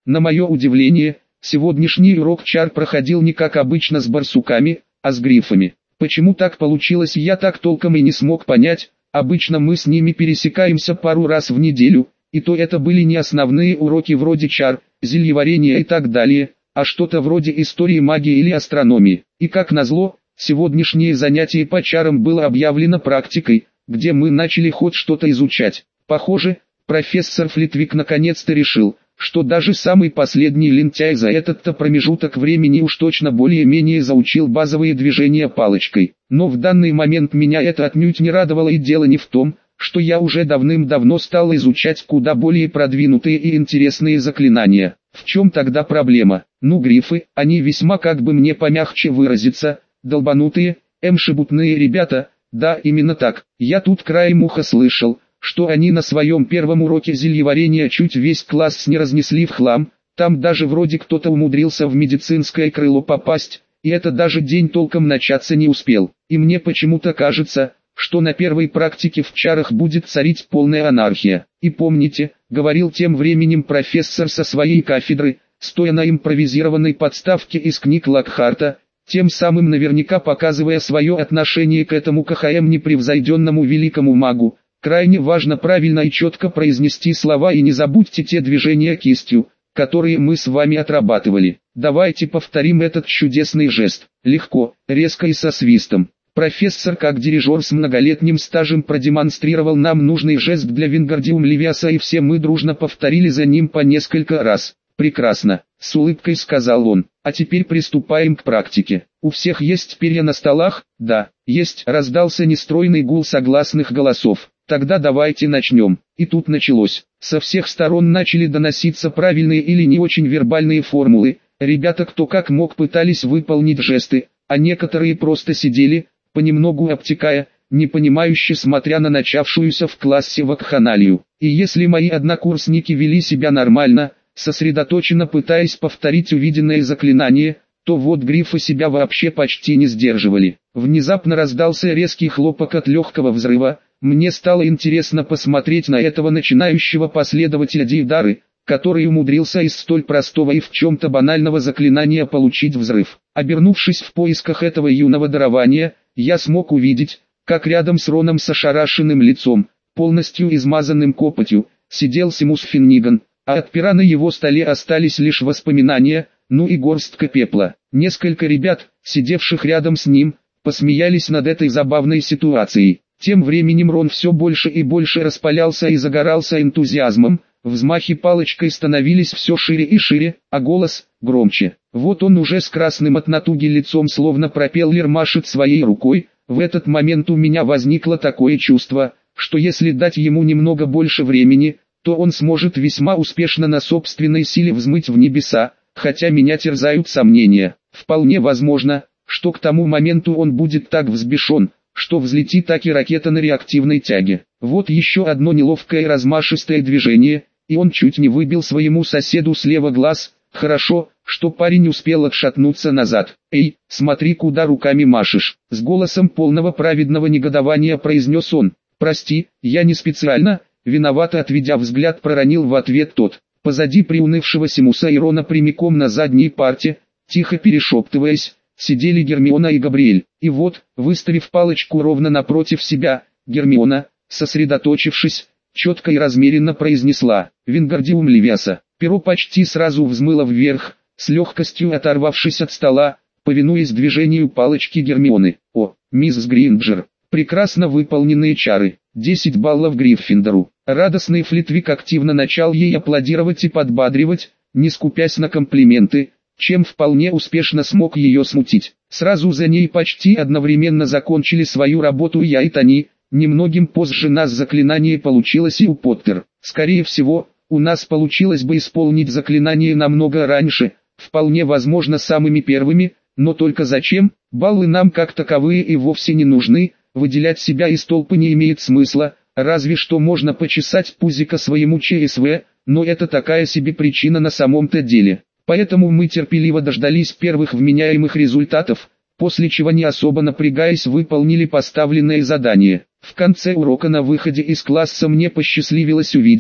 На мое удивление, сегодняшний урок чар проходил не как обычно с барсуками, а с грифами. Почему так получилось, я так толком и не смог понять. Обычно мы с ними пересекаемся пару раз в неделю, и то это были не основные уроки вроде чар, зельеварения и так далее, а что-то вроде истории магии или астрономии. И как назло, сегодняшнее занятие по чарам было объявлено практикой, где мы начали хоть что-то изучать. Похоже, профессор Флитвик наконец-то решил, что даже самый последний лентяй за этот-то промежуток времени уж точно более-менее заучил базовые движения палочкой. Но в данный момент меня это отнюдь не радовало, и дело не в том, что я уже давным-давно стал изучать куда более продвинутые и интересные заклинания. В чем тогда проблема? Ну, грифы, они весьма, как бы мне помягче выразиться, долбанутые, шебутные ребята. Да, именно так. Я тут краем уха слышал, что они на своем первом уроке зельеварения чуть весь класс не разнесли в хлам. Там даже вроде кто-то умудрился в медицинское крыло попасть, и это даже день толком начаться не успел. И мне почему-то кажется, что на первой практике в чарах будет царить полная анархия. И помните, говорил тем временем профессор со своей кафедры, стоя на импровизированной подставке из книг Локхарта, тем самым наверняка показывая свое отношение к этому непревзойденному великому магу. Крайне важно правильно и четко произнести слова, и не забудьте те движения кистью, которые мы с вами отрабатывали. Давайте повторим этот чудесный жест. Легко, резко и со свистом. Профессор как дирижер с многолетним стажем продемонстрировал нам нужный жест для Вингардиум Левиаса, и все мы дружно повторили за ним по несколько раз. «Прекрасно», — с улыбкой сказал он. «А теперь приступаем к практике. У всех есть перья на столах?» «Да, есть», — раздался нестройный гул согласных голосов. «Тогда давайте начнем». И тут началось. Со всех сторон начали доноситься правильные или не очень вербальные формулы. Ребята кто как мог пытались выполнить жесты, а некоторые просто сидели, понемногу обтекая, непонимающе смотря на начавшуюся в классе вакханалию. И если мои однокурсники вели себя нормально, сосредоточенно пытаясь повторить увиденное заклинание, то вот грифы себя вообще почти не сдерживали. Внезапно раздался резкий хлопок от легкого взрыва. Мне стало интересно посмотреть на этого начинающего последователя Дейдары, который умудрился из столь простого и в чем-то банального заклинания получить взрыв. Обернувшись в поисках этого юного дарования, я смог увидеть, как рядом с Роном с ошарашенным лицом, полностью измазанным копотью, сидел Симус Финниган, а от пера на его столе остались лишь воспоминания, ну и горстка пепла. Несколько ребят, сидевших рядом с ним, посмеялись над этой забавной ситуацией. Тем временем Рон все больше и больше распалялся и загорался энтузиазмом, взмахи палочкой становились все шире и шире, а голос – громче. Вот он уже с красным от натуги лицом словно пропеллер машет своей рукой. В этот момент у меня возникло такое чувство, что если дать ему немного больше времени, то он сможет весьма успешно на собственной силе взмыть в небеса, хотя меня терзают сомнения. Вполне возможно, что к тому моменту он будет так взбешен, что взлетит аки ракета на реактивной тяге. Вот еще одно неловкое и размашистое движение, и он чуть не выбил своему соседу слева глаз. Хорошо, что парень успел отшатнуться назад. «Эй, смотри, куда руками машешь!» С голосом полного праведного негодования произнес он. «Прости, я не специально», виновато отведя взгляд проронил в ответ тот. Позади приунывшего Симуса и Рона прямиком на задней парте, тихо перешептываясь, сидели Гермиона и Габриэль. И вот, выставив палочку ровно напротив себя, Гермиона, сосредоточившись, четко и размеренно произнесла «Вингардиум Левиаса». Перо почти сразу взмыло вверх, с легкостью оторвавшись от стола, повинуясь движению палочки Гермионы. «О, мисс Гринджер, прекрасно выполненные чары, 10 баллов Гриффиндору». Радостный Флитвик активно начал ей аплодировать и подбадривать, не скупясь на комплименты, чем вполне успешно смог ее смутить. Сразу за ней почти одновременно закончили свою работу я и Тони. Немногим позже нас заклинание получилось и у Поттер. Скорее всего, у нас получилось бы исполнить заклинание намного раньше, вполне возможно самыми первыми, но только зачем? Баллы нам как таковые и вовсе не нужны, выделять себя из толпы не имеет смысла, разве что можно почесать пузико своему ЧСВ, но это такая себе причина на самом-то деле. Поэтому мы терпеливо дождались первых вменяемых результатов, после чего не особо напрягаясь выполнили поставленное задание. В конце урока на выходе из класса мне посчастливилось увидеть,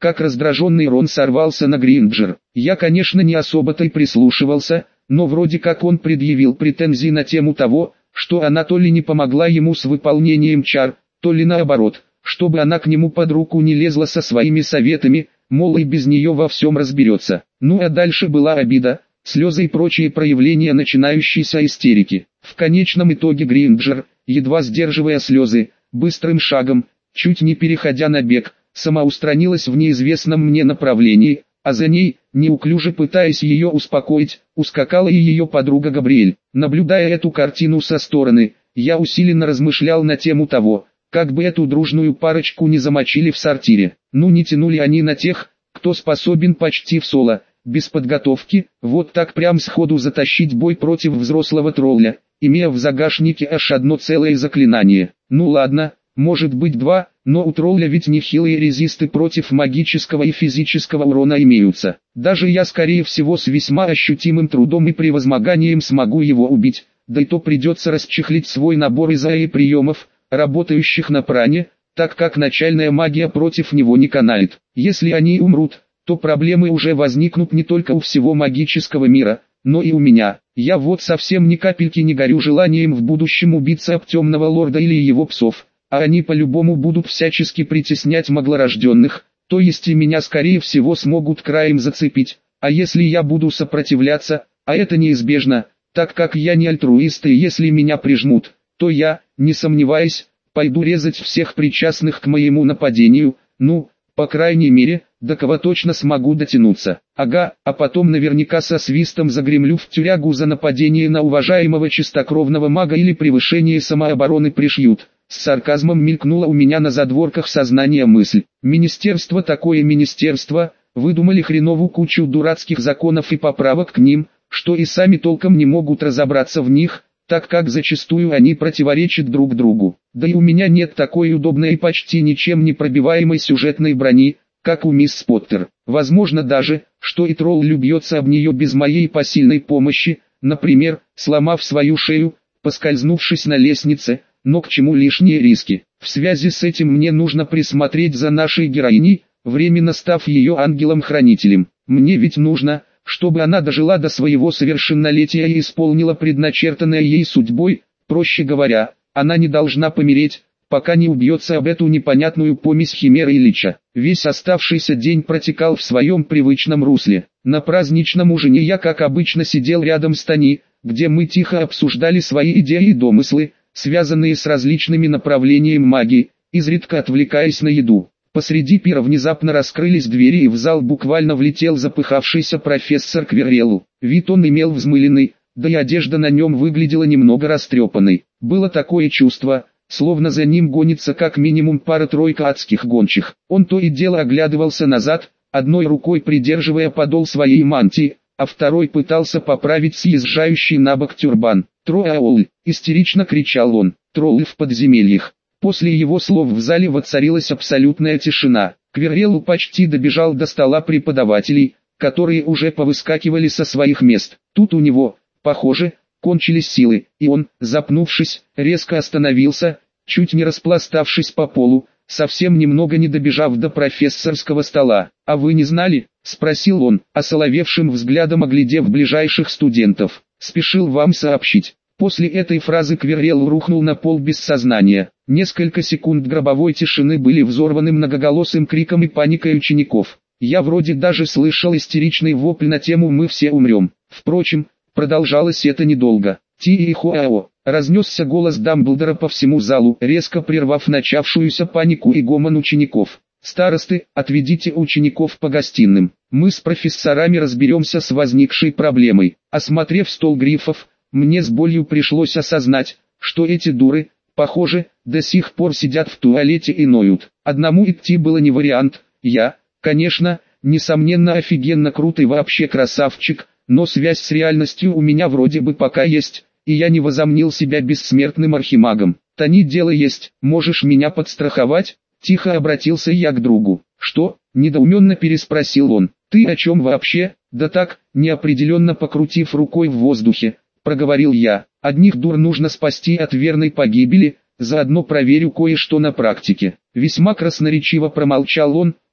как раздраженный Рон сорвался на Гринджер. Я, конечно, не особо-то и прислушивался, но вроде как он предъявил претензии на тему того, что она то ли не помогла ему с выполнением чар, то ли наоборот, чтобы она к нему под руку не лезла со своими советами, мол, и без нее во всем разберется. Ну а дальше была обида, слезы и прочие проявления начинающейся истерики. В конечном итоге Гринджер, едва сдерживая слезы, быстрым шагом, чуть не переходя на бег, самоустранилась в неизвестном мне направлении, а за ней, неуклюже пытаясь ее успокоить, ускакала и ее подруга Габриэль. Наблюдая эту картину со стороны, я усиленно размышлял на тему того, как бы эту дружную парочку не замочили в сортире. Ну не тянули они на тех, кто способен почти в соло, без подготовки, вот так прям сходу затащить бой против взрослого тролля, имея в загашнике аж одно целое заклинание. Ну ладно, может быть два, но у тролля ведь нехилые резисты против магического и физического урона имеются. Даже я скорее всего с весьма ощутимым трудом и превозмоганием смогу его убить, да и то придется расчехлить свой набор из приемов, работающих на пране, так как начальная магия против него не канает. Если они умрут, то проблемы уже возникнут не только у всего магического мира, но и у меня. Я вот совсем ни капельки не горю желанием в будущем убиться об темного лорда или его псов, а они по-любому будут всячески притеснять маглорожденных, то есть и меня скорее всего смогут краем зацепить, а если я буду сопротивляться, а это неизбежно, так как я не альтруист и если меня прижмут, то я, не сомневаясь, пойду резать всех причастных к моему нападению, ну, по крайней мере, до кого точно смогу дотянуться. Ага, а потом наверняка со свистом загремлю в тюрягу за нападение на уважаемого чистокровного мага или превышение самообороны пришьют. С сарказмом мелькнула у меня на задворках сознания мысль. Министерство такое министерство, выдумали хреновую кучу дурацких законов и поправок к ним, что и сами толком не могут разобраться в них, так как зачастую они противоречат друг другу. Да и у меня нет такой удобной и почти ничем не пробиваемой сюжетной брони, как у мисс Поттер. Возможно даже, что и тролль бьется об нее без моей посильной помощи, например, сломав свою шею, поскользнувшись на лестнице, но к чему лишние риски. В связи с этим мне нужно присмотреть за нашей героиней, временно став ее ангелом-хранителем. Мне ведь нужно, чтобы она дожила до своего совершеннолетия и исполнила предначертанное ей судьбой, проще говоря, она не должна помереть, пока не убьется об эту непонятную помесь химеры и лича. Весь оставшийся день протекал в своем привычном русле. На праздничном ужине я как обычно сидел рядом с Тони, где мы тихо обсуждали свои идеи и домыслы, связанные с различными направлениями магии, изредка отвлекаясь на еду. Посреди пира внезапно раскрылись двери и в зал буквально влетел запыхавшийся профессор Квиррелл. Вид он имел взмыленный, да и одежда на нем выглядела немного растрепанной. Было такое чувство, словно за ним гонится как минимум пара-тройка адских гончих. Он то и дело оглядывался назад, одной рукой придерживая подол своей мантии, а второй пытался поправить съезжающий на бок тюрбан. «Троаул!» — истерично кричал он. «Троллы в подземельях!» После его слов в зале воцарилась абсолютная тишина. Квиррелл почти добежал до стола преподавателей, которые уже повыскакивали со своих мест. Тут у него, похоже, кончились силы, и он, запнувшись, резко остановился, чуть не распластавшись по полу, совсем немного не добежав до профессорского стола. «А вы не знали?» — спросил он, осоловевшим взглядом оглядев ближайших студентов. «Спешил вам сообщить». После этой фразы Квиррелл рухнул на пол без сознания. Несколько секунд гробовой тишины были взорваны многоголосым криком и паникой учеников. Я вроде даже слышал истеричный вопль на тему «Мы все умрем». Впрочем, продолжалось это недолго. «Ти-и-хо-ао!» — разнесся голос Дамблдора по всему залу, резко прервав начавшуюся панику и гомон учеников. «Старосты, отведите учеников по гостиным. Мы с профессорами разберемся с возникшей проблемой». Осмотрев стол грифов, мне с болью пришлось осознать, что эти дуры, похоже, до сих пор сидят в туалете и ноют. Одному идти было не вариант. Я, конечно, несомненно офигенно крутый вообще красавчик, но связь с реальностью у меня вроде бы пока есть, и я не возомнил себя бессмертным архимагом. «Тони, дело есть, можешь меня подстраховать?» Тихо обратился я к другу. «Что?» – недоуменно переспросил он. «Ты о чем вообще?» «Да так», неопределенно покрутив рукой в воздухе, проговорил я. «Одних дур нужно спасти от верной погибели, заодно проверю кое-что на практике». Весьма красноречиво промолчал он,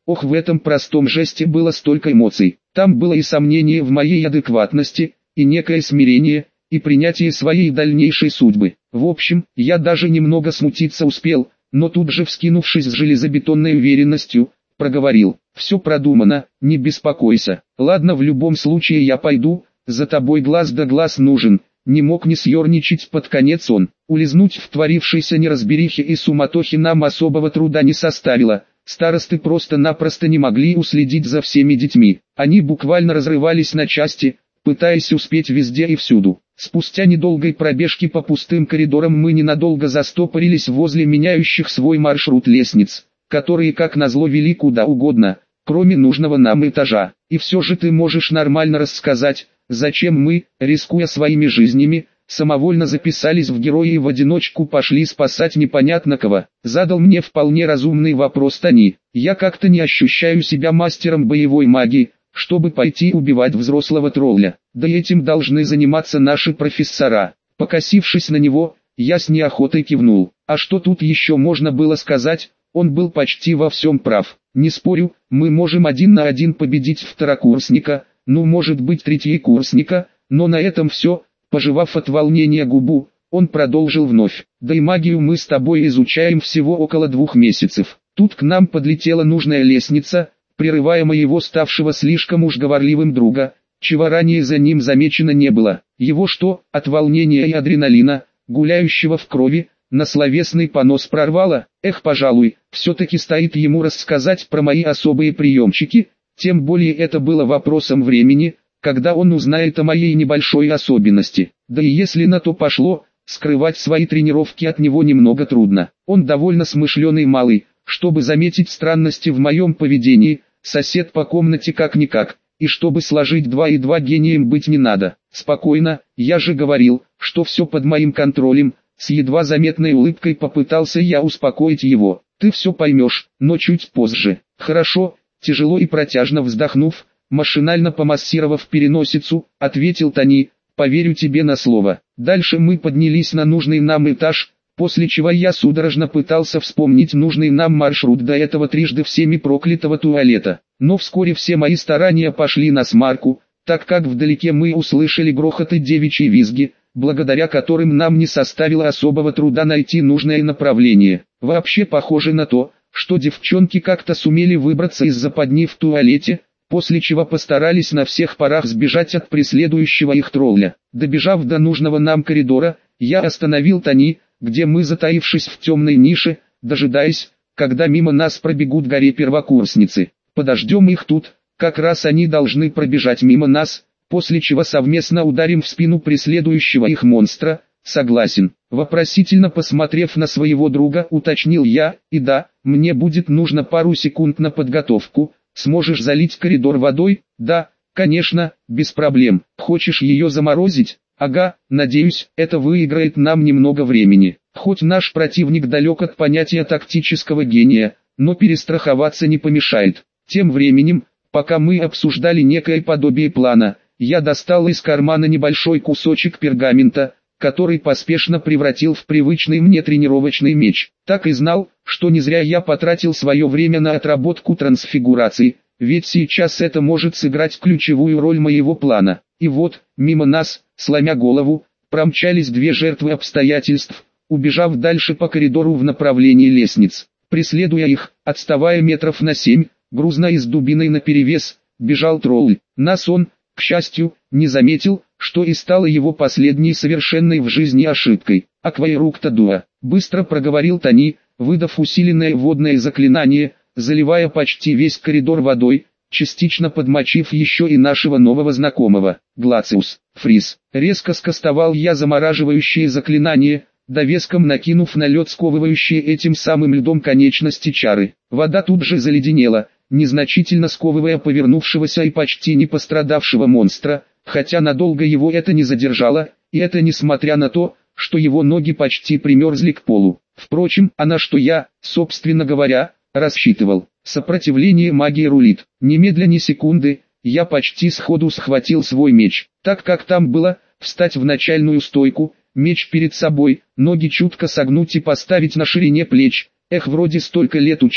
Ох, в этом простом жесте было столько эмоций. Там было и сомнение в моей адекватности, и некое смирение, и принятие своей дальнейшей судьбы. В общем, я даже немного смутиться успел, но тут же, вскинувшись с железобетонной уверенностью, проговорил: «Все продумано, не беспокойся. Ладно, в любом случае я пойду, за тобой глаз да глаз нужен». Не мог не съерничать под конец он. Улизнуть в творившейся неразберихе и суматохе нам особого труда не составило. Старосты просто-напросто не могли уследить за всеми детьми. Они буквально разрывались на части, пытаясь успеть везде и всюду. Спустя недолгой пробежки по пустым коридорам мы ненадолго застопорились возле меняющих свой маршрут лестниц, которые как назло вели куда угодно, кроме нужного нам этажа. И все же ты можешь нормально рассказать, зачем мы, рискуя своими жизнями, самовольно записались в герои и в одиночку пошли спасать непонятно кого? Задал мне вполне разумный вопрос Тони. Я как-то не ощущаю себя мастером боевой магии, чтобы пойти убивать взрослого тролля. Да этим должны заниматься наши профессора. Покосившись на него, я с неохотой кивнул. А что тут еще можно было сказать? Он был почти во всем прав. Не спорю, мы можем 1 на 1 победить второкурсника, ну может быть третьекурсника, но на этом все. Пожевав от волнения губу, он продолжил вновь. Да и магию мы с тобой изучаем всего около 2 месяцев. Тут к нам подлетела нужная лестница, прерывая моего ставшего слишком уж говорливым друга, чего ранее за ним замечено не было. Его что, от волнения и адреналина, гуляющего в крови, на словесный понос прорвало? Эх, пожалуй, все-таки стоит ему рассказать про мои особые приемчики, тем более это было вопросом времени, когда он узнает о моей небольшой особенности. Да и если на то пошло, скрывать свои тренировки от него немного трудно. Он довольно смышленый малый, чтобы заметить странности в моем поведении, сосед по комнате как-никак, и чтобы сложить 2 и 2 гением быть не надо. Спокойно, я же говорил, что все под моим контролем, с едва заметной улыбкой попытался я успокоить его. Ты все поймешь, но чуть позже. Хорошо, тяжело и протяжно вздохнув, машинально помассировав переносицу, ответил Тони: поверю тебе на слово. Дальше мы поднялись на нужный нам этаж, после чего я судорожно пытался вспомнить нужный нам маршрут до этого трижды всеми проклятого туалета. Но вскоре все мои старания пошли на смарку, так как вдалеке мы услышали грохот и девичьи визги, благодаря которым нам не составило особого труда найти нужное направление. Вообще похоже на то, что девчонки как-то сумели выбраться из западни в туалете, после чего постарались на всех парах сбежать от преследующего их тролля. Добежав до нужного нам коридора, я остановил Тони, где мы, затаившись в темной нише, дожидаясь, когда мимо нас пробегут горе первокурсницы. Подождем их тут, как раз они должны пробежать мимо нас, после чего совместно ударим в спину преследующего их монстра. Согласен. Вопросительно посмотрев на своего друга, уточнил я: и да, мне будет нужно пару секунд на подготовку. Сможешь залить коридор водой? Да, конечно, без проблем. Хочешь ее заморозить? Ага, надеюсь, это выиграет нам немного времени. Хоть наш противник далек от понятия тактического гения, но перестраховаться не помешает. Тем временем, пока мы обсуждали некое подобие плана, я достал из кармана небольшой кусочек пергамента, который поспешно превратил в привычный мне тренировочный меч. Так и знал, что не зря я потратил свое время на отработку трансфигурации, ведь сейчас это может сыграть ключевую роль моего плана. И вот, мимо нас, сломя голову, промчались 2 жертвы обстоятельств, убежав дальше по коридору в направлении лестниц. Преследуя их, отставая метров на 7, грузно и с дубиной наперевес, бежал тролль. Нас он, к счастью, не заметил, что и стало его последней совершенной в жизни ошибкой. «Аквайрук-то дуа», — быстро проговорил Тони, выдав усиленное водное заклинание, заливая почти весь коридор водой, частично подмочив еще и нашего нового знакомого. «Глациус, фриз». Резко скостовал я замораживающее заклинание, довеском накинув на лед сковывающие этим самым льдом конечности чары. Вода тут же заледенела, незначительно сковывая повернувшегося и почти не пострадавшего монстра, хотя надолго его это не задержало, и это несмотря на то, что его ноги почти примерзли к полу. Впрочем, а на что я, собственно говоря, рассчитывал. Сопротивление магии рулит. Немедля ни секунды, я почти сходу схватил свой меч. Так как там было, встать в начальную стойку, меч перед собой, ноги чутко согнуть и поставить на ширине плеч. Эх, вроде столько лет учил,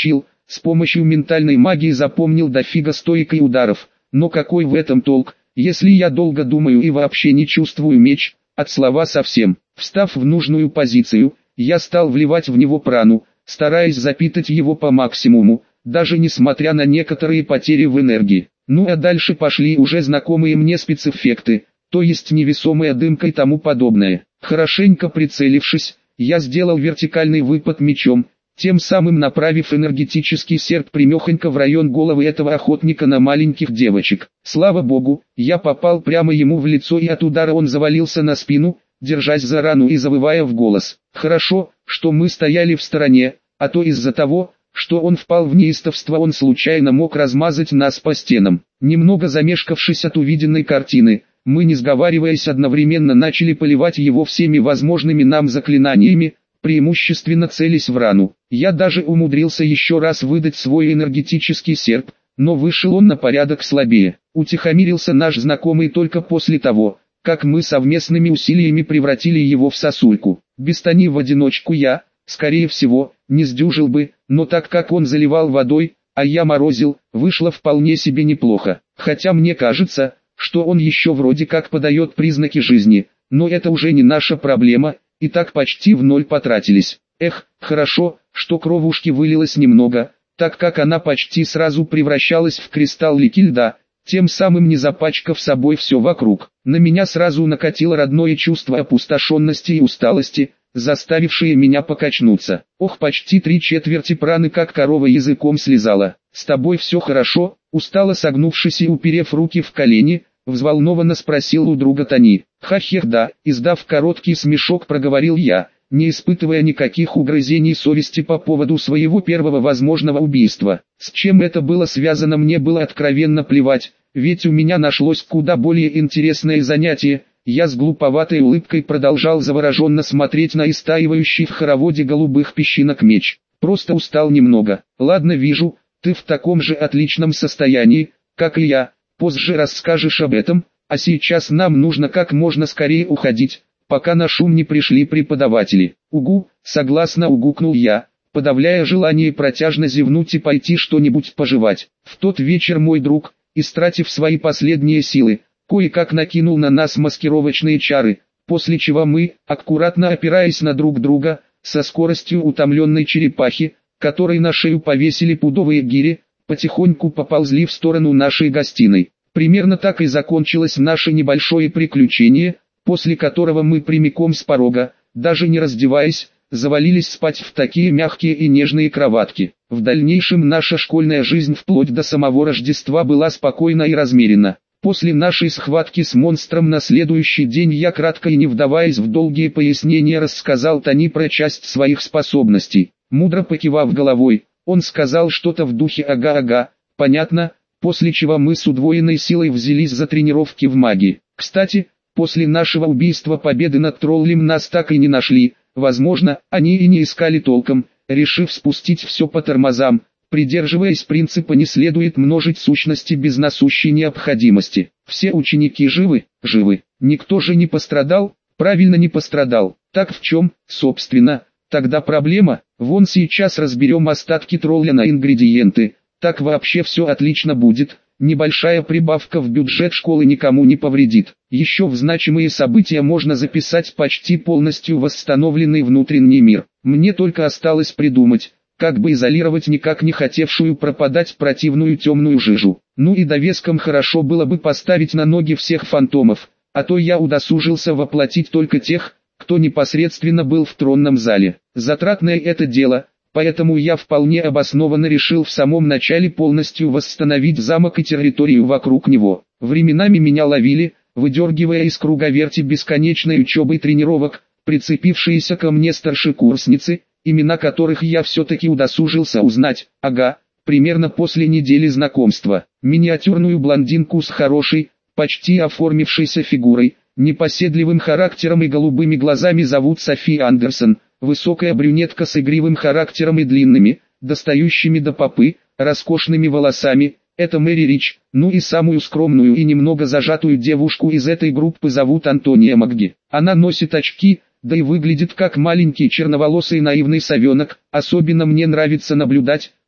С помощью ментальной магии запомнил дофига стойк и ударов, но какой в этом толк, если я долго думаю и вообще не чувствую меч, от слова совсем. Встав в нужную позицию, я стал вливать в него прану, стараясь запитать его по максимуму, даже несмотря на некоторые потери в энергии. Ну а дальше пошли уже знакомые мне спецэффекты, то есть невесомая дымка и тому подобное. Хорошенько прицелившись, я сделал вертикальный выпад мечом, тем самым направив энергетический серп прямехонько в район головы этого охотника на маленьких девочек. Слава богу, я попал прямо ему в лицо, и от удара он завалился на спину, держась за рану и завывая в голос. Хорошо, что мы стояли в стороне, а то из-за того, что он впал в неистовство, он случайно мог размазать нас по стенам. Немного замешкавшись от увиденной картины, мы, не сговариваясь, одновременно начали поливать его всеми возможными нам заклинаниями, преимущественно целясь в рану. Я даже умудрился еще раз выдать свой энергетический серп, но вышел он на порядок слабее. Утихомирился наш знакомый только после того, как мы совместными усилиями превратили его в сосульку. Без Тони в одиночку я, скорее всего, не сдюжил бы, но так как он заливал водой, а я морозил, вышло вполне себе неплохо. Хотя мне кажется, что он еще вроде как подает признаки жизни, но это уже не наша проблема, и так почти в ноль потратились. Эх, хорошо, что кровушки вылилось немного, так как она почти сразу превращалась в кристаллики льда, тем самым не запачкав собой все вокруг. На меня сразу накатило родное чувство опустошенности и усталости, заставившие меня покачнуться. Ох, почти 3/4 праны как корова языком слезала. «С тобой все хорошо?» Устало согнувшись и уперев руки в колени, взволнованно спросил у друга Тони. «Хахех, да», издав короткий смешок, проговорил я, не испытывая никаких угрызений совести по поводу своего первого возможного убийства. С чем это было связано, мне было откровенно плевать, ведь у меня нашлось куда более интересное занятие. Я с глуповатой улыбкой продолжал завороженно смотреть на истаивающий в хороводе голубых песчинок меч. Просто устал немного. Ладно, вижу, ты в таком же отличном состоянии, как и я. Позже расскажешь об этом, а сейчас нам нужно как можно скорее уходить, пока на шум не пришли преподаватели. Угу, согласно угукнул я, подавляя желание протяжно зевнуть и пойти что-нибудь пожевать. В тот вечер мой друг, истратив свои последние силы, кое-как накинул на нас маскировочные чары, после чего мы, аккуратно опираясь на друг друга, со скоростью утомленной черепахи, которой на шею повесили пудовые гири, потихоньку поползли в сторону нашей гостиной. Примерно так и закончилось наше небольшое приключение, после которого мы прямиком с порога, даже не раздеваясь, завалились спать в такие мягкие и нежные кроватки. В дальнейшем наша школьная жизнь вплоть до самого Рождества была спокойна и размеренна. После нашей схватки с монстром на следующий день я, кратко и не вдаваясь в долгие пояснения, рассказал Тони про часть своих способностей. Мудро покивав головой, он сказал что-то в духе «ага-ага», понятно, после чего мы с удвоенной силой взялись за тренировки в магии. Кстати, после нашего убийства победы над троллем нас так и не нашли, возможно, они и не искали толком, решив спустить все по тормозам, придерживаясь принципа «не следует множить сущности без насущей необходимости». Все ученики живы, живы, никто же не пострадал, правильно, не пострадал. Так в чем, собственно, тогда проблема? Вон сейчас разберем остатки тролля на ингредиенты, так вообще все отлично будет, небольшая прибавка в бюджет школы никому не повредит. Еще в значимые события можно записать почти полностью восстановленный внутренний мир. Мне только осталось придумать, как бы изолировать никак не хотевшую пропадать противную темную жижу. Ну и довеском хорошо было бы поставить на ноги всех фантомов, а то я удосужился воплотить только тех, кто непосредственно был в тронном зале. Затратное это дело, поэтому я вполне обоснованно решил в самом начале полностью восстановить замок и территорию вокруг него. Временами меня ловили, выдергивая из круговерти бесконечной учебы и тренировок, прицепившиеся ко мне старшекурсницы, имена которых я все-таки удосужился узнать, ага, примерно после недели знакомства. Миниатюрную блондинку с хорошей, почти оформившейся фигурой, непоседливым характером и голубыми глазами зовут Софи Андерсон, высокая брюнетка с игривым характером и длинными, достающими до попы, роскошными волосами, это Мэри Рич. Ну и самую скромную и немного зажатую девушку из этой группы зовут Антония Макги. Она носит очки, да и выглядит как маленький черноволосый наивный совенок. Особенно мне нравится наблюдать,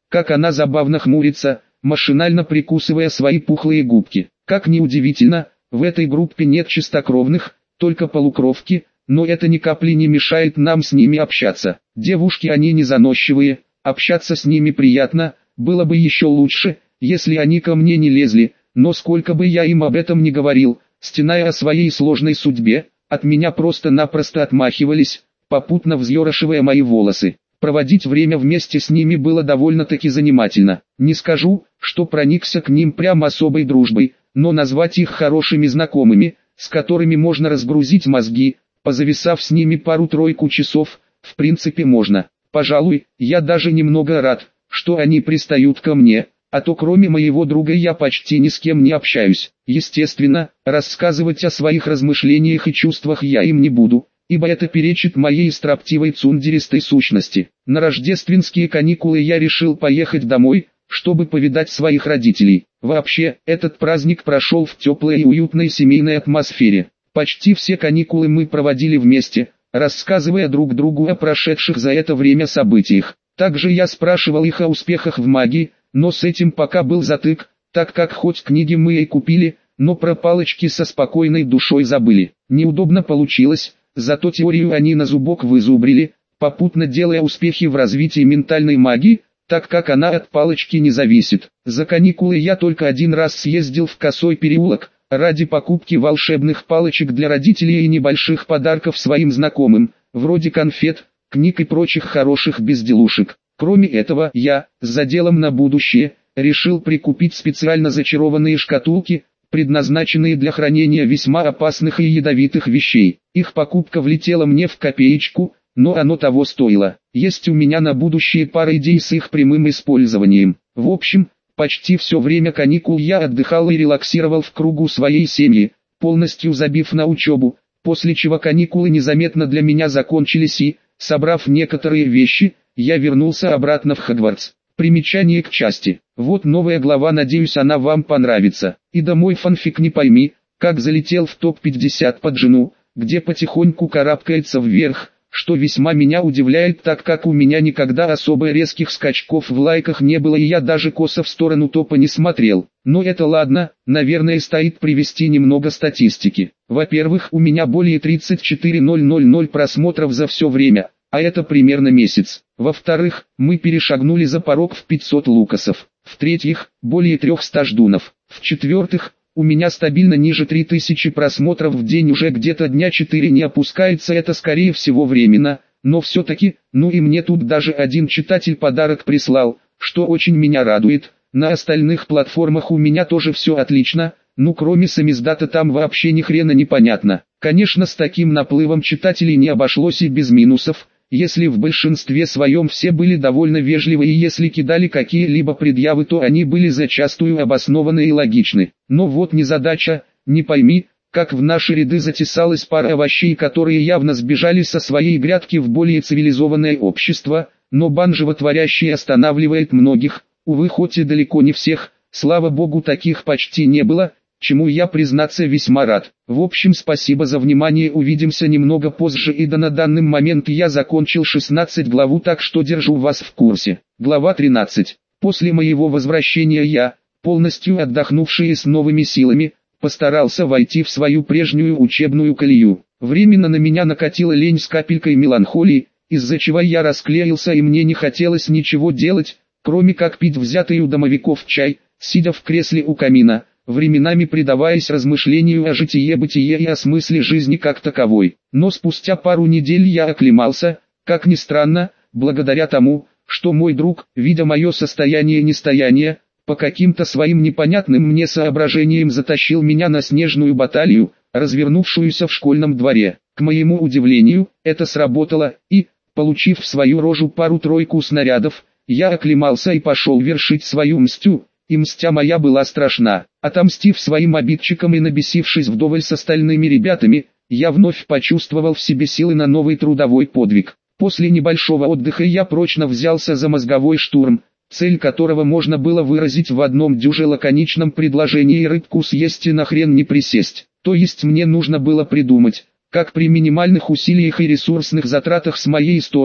как она забавно хмурится, машинально прикусывая свои пухлые губки. Как ни удивительно, в этой группе нет чистокровных, только полукровки, но это ни капли не мешает нам с ними общаться. Девушки они не заносчивые, общаться с ними приятно, было бы еще лучше, если они ко мне не лезли, но сколько бы я им об этом ни говорил, стеная о своей сложной судьбе, от меня просто-напросто отмахивались, попутно взъерошивая мои волосы. Проводить время вместе с ними было довольно-таки занимательно. Не скажу, что проникся к ним прямо особой дружбой, но назвать их хорошими знакомыми, с которыми можно разгрузить мозги, позависав с ними пару-тройку часов, в принципе можно. Пожалуй, я даже немного рад, что они пристают ко мне, а то кроме моего друга я почти ни с кем не общаюсь. Естественно, рассказывать о своих размышлениях и чувствах я им не буду, ибо это перечит моей строптивой цундеристой сущности. На рождественские каникулы я решил поехать домой, чтобы повидать своих родителей. Вообще, этот праздник прошел в теплой и уютной семейной атмосфере. Почти все каникулы мы проводили вместе, рассказывая друг другу о прошедших за это время событиях. Также я спрашивал их о успехах в магии, но с этим пока был затык, так как хоть книги мы и купили, но про палочки со спокойной душой забыли. Неудобно получилось, зато теорию они на зубок вызубрили, попутно делая успехи в развитии ментальной магии, так как она от палочки не зависит. За каникулы я только один раз съездил в Косой переулок, ради покупки волшебных палочек для родителей и небольших подарков своим знакомым, вроде конфет, книг и прочих хороших безделушек. Кроме этого, я, с заделом на будущее, решил прикупить специально зачарованные шкатулки, предназначенные для хранения весьма опасных и ядовитых вещей. Их покупка влетела мне в копеечку, но оно того стоило. Есть у меня на будущее пара идей с их прямым использованием. В общем, почти все время каникул я отдыхал и релаксировал в кругу своей семьи, полностью забив на учебу, после чего каникулы незаметно для меня закончились и, собрав некоторые вещи, я вернулся обратно в Хогвартс. Примечание к части. Вот новая глава, надеюсь она вам понравится. И домой фанфик не пойми, как залетел в топ-50 под жену, где потихоньку карабкается вверх, что весьма меня удивляет, так как у меня никогда особо резких скачков в лайках не было и я даже косо в сторону топа не смотрел. Но это ладно, наверное стоит привести немного статистики. Во-первых, у меня более 34 000 просмотров за все время, а это примерно месяц. Во-вторых, мы перешагнули за порог в 500 лукасов. В-третьих, более 300 ждунов. В-четвертых, у меня стабильно ниже 3000 просмотров в день уже где-то дня 4 не опускается, это скорее всего временно, но все-таки, ну и мне тут даже один читатель подарок прислал, что очень меня радует. На остальных платформах у меня тоже все отлично, ну кроме самиздата там вообще ни хрена непонятно. Конечно, с таким наплывом читателей не обошлось и без минусов. Если в большинстве своем все были довольно вежливы и если кидали какие-либо предъявы, то они были зачастую обоснованы и логичны. Но вот незадача, не пойми, как в наши ряды затесалась пара овощей, которые явно сбежали со своей грядки в более цивилизованное общество, но бан животворящий останавливает многих, увы хоть и далеко не всех, слава богу таких почти не было, чему я, признаться, весьма рад. В общем, спасибо за внимание, увидимся немного позже, и на данный момент я закончил 16 главу, так что держу вас в курсе. Глава 13. После моего возвращения я, полностью отдохнувший и с новыми силами, постарался войти в свою прежнюю учебную колею. Временно на меня накатила лень с капелькой меланхолии, из-за чего я расклеился и мне не хотелось ничего делать, кроме как пить взятый у домовиков чай, сидя в кресле у камина, временами предаваясь размышлению о житие-бытие и о смысле жизни как таковой. Но спустя пару недель я оклемался, как ни странно, благодаря тому, что мой друг, видя мое состояние-нестояние, по каким-то своим непонятным мне соображениям затащил меня на снежную баталию, развернувшуюся в школьном дворе. К моему удивлению, это сработало, и, получив в свою рожу пару-тройку снарядов, я оклемался и пошел вершить свою мстю. И мстя моя была страшна. Отомстив своим обидчикам и набесившись вдоволь с остальными ребятами, я вновь почувствовал в себе силы на новый трудовой подвиг. После небольшого отдыха я прочно взялся за мозговой штурм, цель которого можно было выразить в одном дюже лаконичном предложении: рыбку съесть и нахрен не присесть. То есть мне нужно было придумать, как при минимальных усилиях и ресурсных затратах с моей стороны,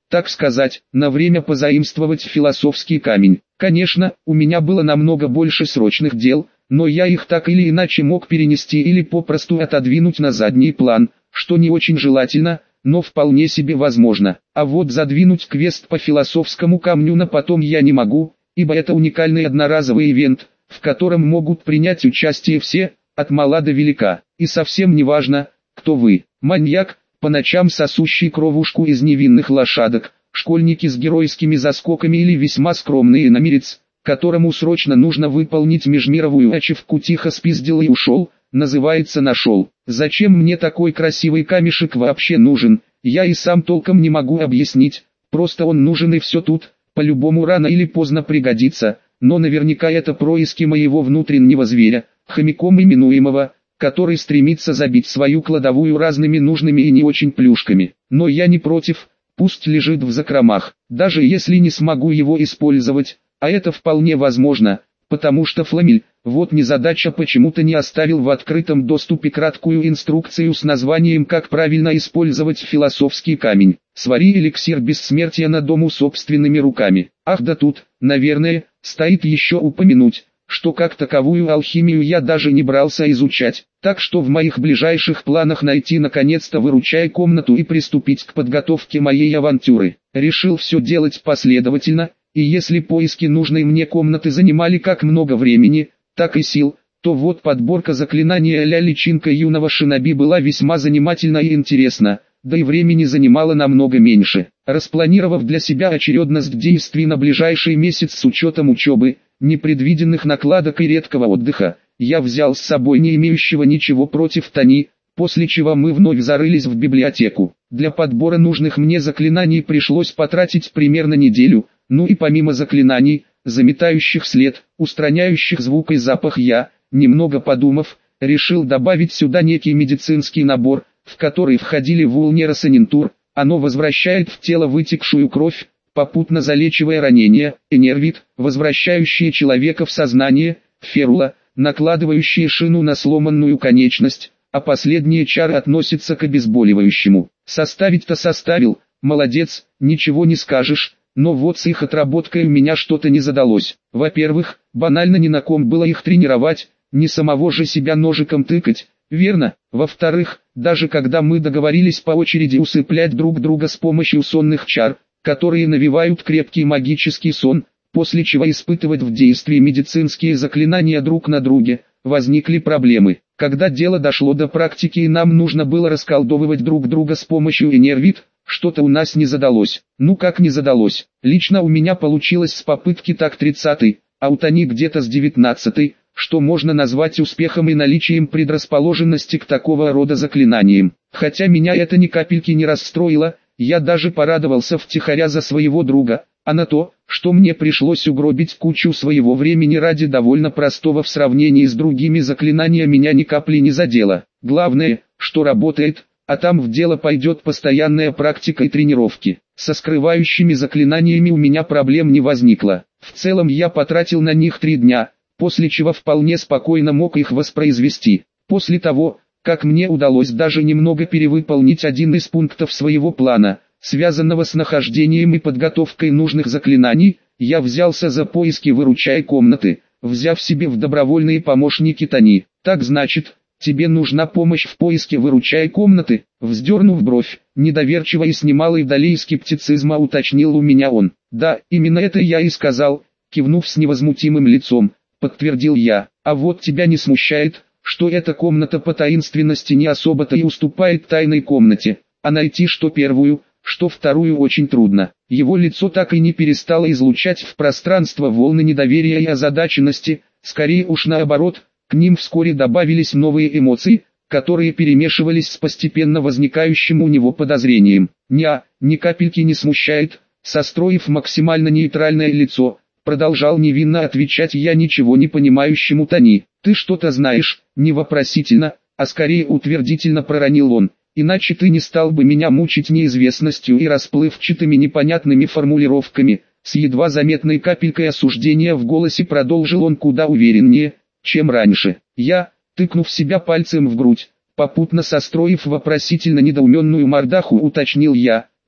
так сказать, на время позаимствовать философский камень. Конечно, у меня было намного больше срочных дел, но я их так или иначе мог перенести или попросту отодвинуть на задний план, что не очень желательно, но вполне себе возможно. А вот задвинуть квест по философскому камню на потом я не могу, ибо это уникальный одноразовый ивент, в котором могут принять участие все, от мала до велика. И совсем не важно, кто вы. Маньяк, по ночам сосущий кровушку из невинных лошадок, школьники с геройскими заскоками или весьма скромный иномерец, которому срочно нужно выполнить межмировую ачивку, тихо спиздил и ушел, называется нашел. Зачем мне такой красивый камешек вообще нужен, я и сам толком не могу объяснить, просто он нужен и все тут, по-любому рано или поздно пригодится, но наверняка это происки моего внутреннего зверя, хомяком именуемого, который стремится забить свою кладовую разными нужными и не очень плюшками. Но я не против, пусть лежит в закромах, даже если не смогу его использовать, а это вполне возможно, потому что Фламель, вот незадача, почему-то не оставил в открытом доступе краткую инструкцию с названием «Как правильно использовать философский камень». Свари эликсир бессмертия на дому собственными руками. Ах да тут, наверное, стоит еще упомянуть, что как таковую алхимию я даже не брался изучать, так что в моих ближайших планах найти наконец-то выручай комнату и приступить к подготовке моей авантюры. Решил все делать последовательно, и если поиски нужной мне комнаты занимали как много времени, так и сил, то вот подборка заклинаний а-ля личинка юного шиноби была весьма занимательна и интересна, да и времени занимала намного меньше. Распланировав для себя очередность действий на ближайший месяц с учетом учебы, непредвиденных накладок и редкого отдыха, я взял с собой не имеющего ничего против Тони, после чего мы вновь зарылись в библиотеку. Для подбора нужных мне заклинаний пришлось потратить примерно неделю, ну и помимо заклинаний, заметающих след, устраняющих звук и запах, я, немного подумав, решил добавить сюда некий медицинский набор, в который входили вулнеросанинтур, оно возвращает в тело вытекшую кровь, попутно залечивая ранения, энервит, возвращающие человека в сознание, ферула, накладывающие шину на сломанную конечность, а последние чары относятся к обезболивающему. Составить-то составил, молодец, ничего не скажешь, но вот с их отработкой у меня что-то не задалось. Во-первых, банально ни на ком было их тренировать, ни самого же себя ножиком тыкать, верно? Во-вторых, даже когда мы договорились по очереди усыплять друг друга с помощью сонных чар, которые навевают крепкий магический сон, после чего испытывать в действии медицинские заклинания друг на друге, возникли проблемы. Когда дело дошло до практики и нам нужно было расколдовывать друг друга с помощью энервит, что-то у нас не задалось. Ну как не задалось? Лично у меня получилось с попытки так 30-й, а у Тони где-то с 19-й, что можно назвать успехом и наличием предрасположенности к такого рода заклинаниям. Хотя меня это ни капельки не расстроило, я даже порадовался втихаря за своего друга, а на то, что мне пришлось угробить кучу своего времени ради довольно простого в сравнении с другими заклинания, меня ни капли не задело. Главное, что работает, а там в дело пойдет постоянная практика и тренировки. Со скрывающими заклинаниями у меня проблем не возникло. В целом я потратил на них 3 дня, после чего вполне спокойно мог их воспроизвести. После того, как мне удалось даже немного перевыполнить один из пунктов своего плана, связанного с нахождением и подготовкой нужных заклинаний, я взялся за поиски выручай комнаты, взяв себе в добровольные помощники Тони. Так значит, тебе нужна помощь в поиске выручай комнаты? Вздернув бровь, недоверчиво и с немалой долей скептицизма уточнил у меня он. Да, именно это я и сказал, кивнув с невозмутимым лицом, подтвердил я. А вот тебя не смущает, что эта комната по таинственности не особо-то и уступает тайной комнате, а найти что первую, что вторую очень трудно. Его лицо так и не перестало излучать в пространство волны недоверия и озадаченности, скорее уж наоборот, к ним вскоре добавились новые эмоции, которые перемешивались с постепенно возникающим у него подозрением. Ни капельки не смущает, состроив максимально нейтральное лицо, продолжал невинно отвечать я ничего не понимающему Тони. Ты что-то знаешь, не вопросительно, а скорее утвердительно проронил он. Иначе ты не стал бы меня мучить неизвестностью и расплывчатыми непонятными формулировками. С едва заметной капелькой осуждения в голосе продолжил он куда увереннее, чем раньше. Я, тыкнув себя пальцем в грудь, попутно состроив вопросительно недоуменную мордаху, уточнил я,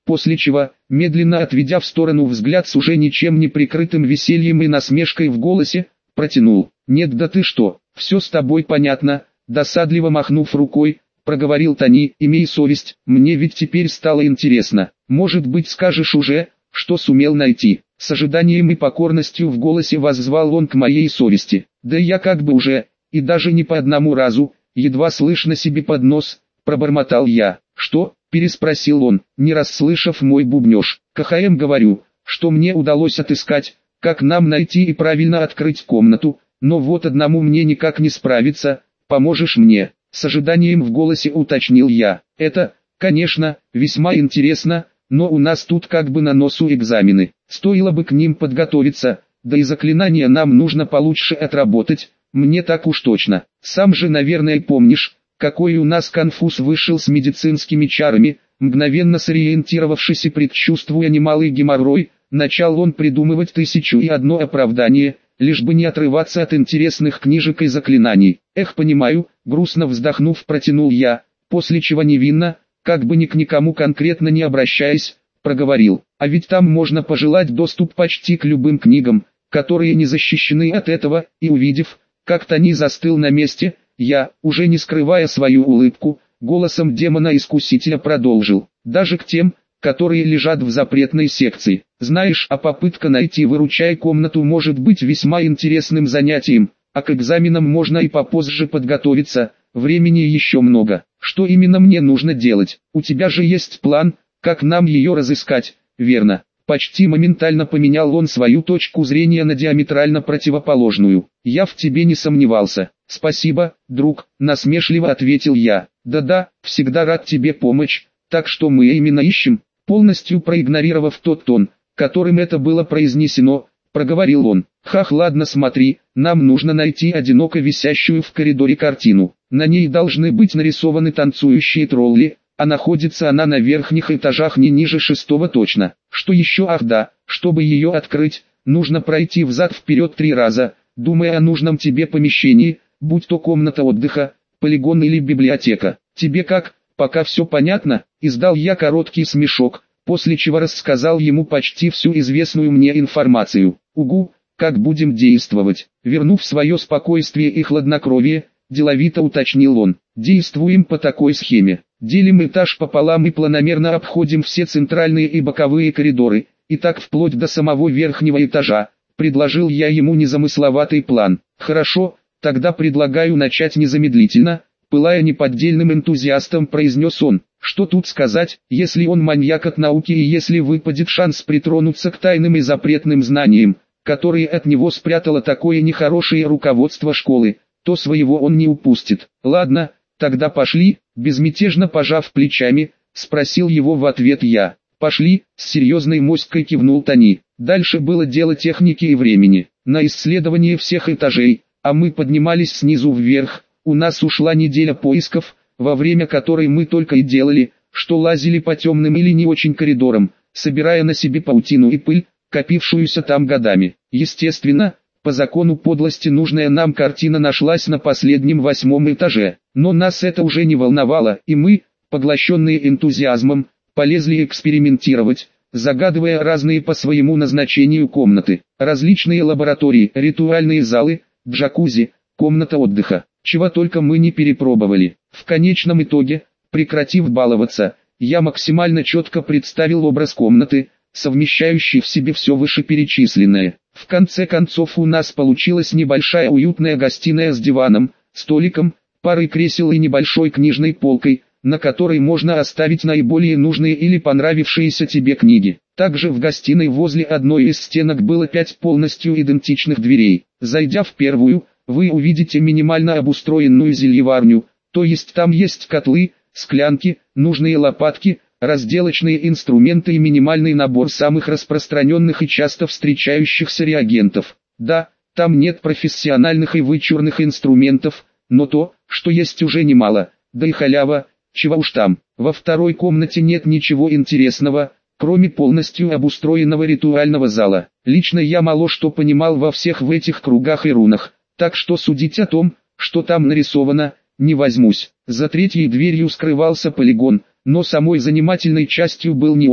после чего, медленно отведя в сторону взгляд с уже ничем не прикрытым весельем и насмешкой в голосе, протянул: «Нет, да ты что, все с тобой понятно», досадливо махнув рукой, проговорил Тони: «Имей совесть, мне ведь теперь стало интересно, может быть скажешь уже, что сумел найти». С ожиданием и покорностью в голосе воззвал он к моей совести. «Да я как бы уже, и даже не по одному разу», едва слышно себе под нос, пробормотал я. «Что?» – переспросил он, не расслышав мой бубнёж. «КХМ, говорю, что мне удалось отыскать, как нам найти и правильно открыть комнату, но вот одному мне никак не справиться, поможешь мне?» С ожиданием в голосе уточнил я. «Это, конечно, весьма интересно, но у нас тут как бы на носу экзамены, стоило бы к ним подготовиться, да и заклинания нам нужно получше отработать, мне так уж точно. Сам же, наверное, помнишь, какой у нас конфуз вышел с медицинскими чарами». Мгновенно сориентировавшись и предчувствуя немалый геморрой, начал он придумывать 1001 оправдание, лишь бы не отрываться от интересных книжек и заклинаний. «Эх, понимаю», грустно вздохнув, протянул я, после чего невинно, как бы ни к никому конкретно не обращаясь, проговорил: «А ведь там можно пожелать доступ почти к любым книгам, которые не защищены от этого», и увидев, как Тони застыл на месте, я, уже не скрывая свою улыбку, голосом демона-искусителя продолжил: «Даже к тем, которые лежат в запретной секции. Знаешь, а попытка найти выручай комнату может быть весьма интересным занятием, а к экзаменам можно и попозже подготовиться, времени еще много. Что именно мне нужно делать? У тебя же есть план, как нам ее разыскать, верно?» Почти моментально поменял он свою точку зрения на диаметрально противоположную. «Я в тебе не сомневался». «Спасибо, друг», насмешливо ответил я. «Да-да, всегда рад тебе помочь, так что мы именно ищем». Полностью проигнорировав тот тон, которым это было произнесено, проговорил он: «Хах, ладно, смотри, нам нужно найти одиноко висящую в коридоре картину. На ней должны быть нарисованы танцующие тролли, а находится она на верхних этажах не ниже 6-го точно. Что еще? Ах да, чтобы ее открыть, нужно пройти взад-вперед 3 раза, думая о нужном тебе помещении, будь то комната отдыха, полигон или библиотека. Тебе как, пока все понятно?» Издал я короткий смешок, после чего рассказал ему почти всю известную мне информацию. «Угу, как будем действовать?» Вернув свое спокойствие и хладнокровие, деловито уточнил он. «Действуем по такой схеме. Делим этаж пополам и планомерно обходим все центральные и боковые коридоры, и так вплоть до самого верхнего этажа», предложил я ему незамысловатый план. «Хорошо, тогда предлагаю начать незамедлительно», пылая неподдельным энтузиастом, произнес он. «Что тут сказать, если он маньяк от науки и если выпадет шанс притронуться к тайным и запретным знаниям, которые от него спрятало такое нехорошее руководство школы, то своего он не упустит». «Ладно, тогда пошли», безмятежно пожав плечами, спросил его в ответ я. «Пошли», с серьезной моськой кивнул Тони. Дальше было дело техники и времени. На исследование всех этажей, а мы поднимались снизу вверх, у нас ушла неделя поисков, во время которой мы только и делали, что лазили по темным или не очень коридорам, собирая на себе паутину и пыль, копившуюся там годами. Естественно, по закону подлости нужная нам картина нашлась на последнем 8-м этаже, но нас это уже не волновало, и мы, поглощенные энтузиазмом, полезли экспериментировать, загадывая разные по своему назначению комнаты, различные лаборатории, ритуальные залы, джакузи, комната отдыха. Чего только мы не перепробовали. В конечном итоге, прекратив баловаться, я максимально четко представил образ комнаты, совмещающий в себе все вышеперечисленное. В конце концов у нас получилась небольшая уютная гостиная с диваном, столиком, парой кресел и небольшой книжной полкой, на которой можно оставить наиболее нужные или понравившиеся тебе книги. Также в гостиной возле одной из стенок было 5 полностью идентичных дверей. Зайдя в первую, вы увидите минимально обустроенную зельеварню, то есть там есть котлы, склянки, нужные лопатки, разделочные инструменты и минимальный набор самых распространенных и часто встречающихся реагентов. Да, там нет профессиональных и вычурных инструментов, но то, что есть, уже немало, да и халява, чего уж там. Во второй комнате нет ничего интересного, кроме полностью обустроенного ритуального зала. Лично я мало что понимал во всех в этих кругах и рунах, так что судить о том, что там нарисовано, не возьмусь. За третьей дверью скрывался полигон, но самой занимательной частью был не он,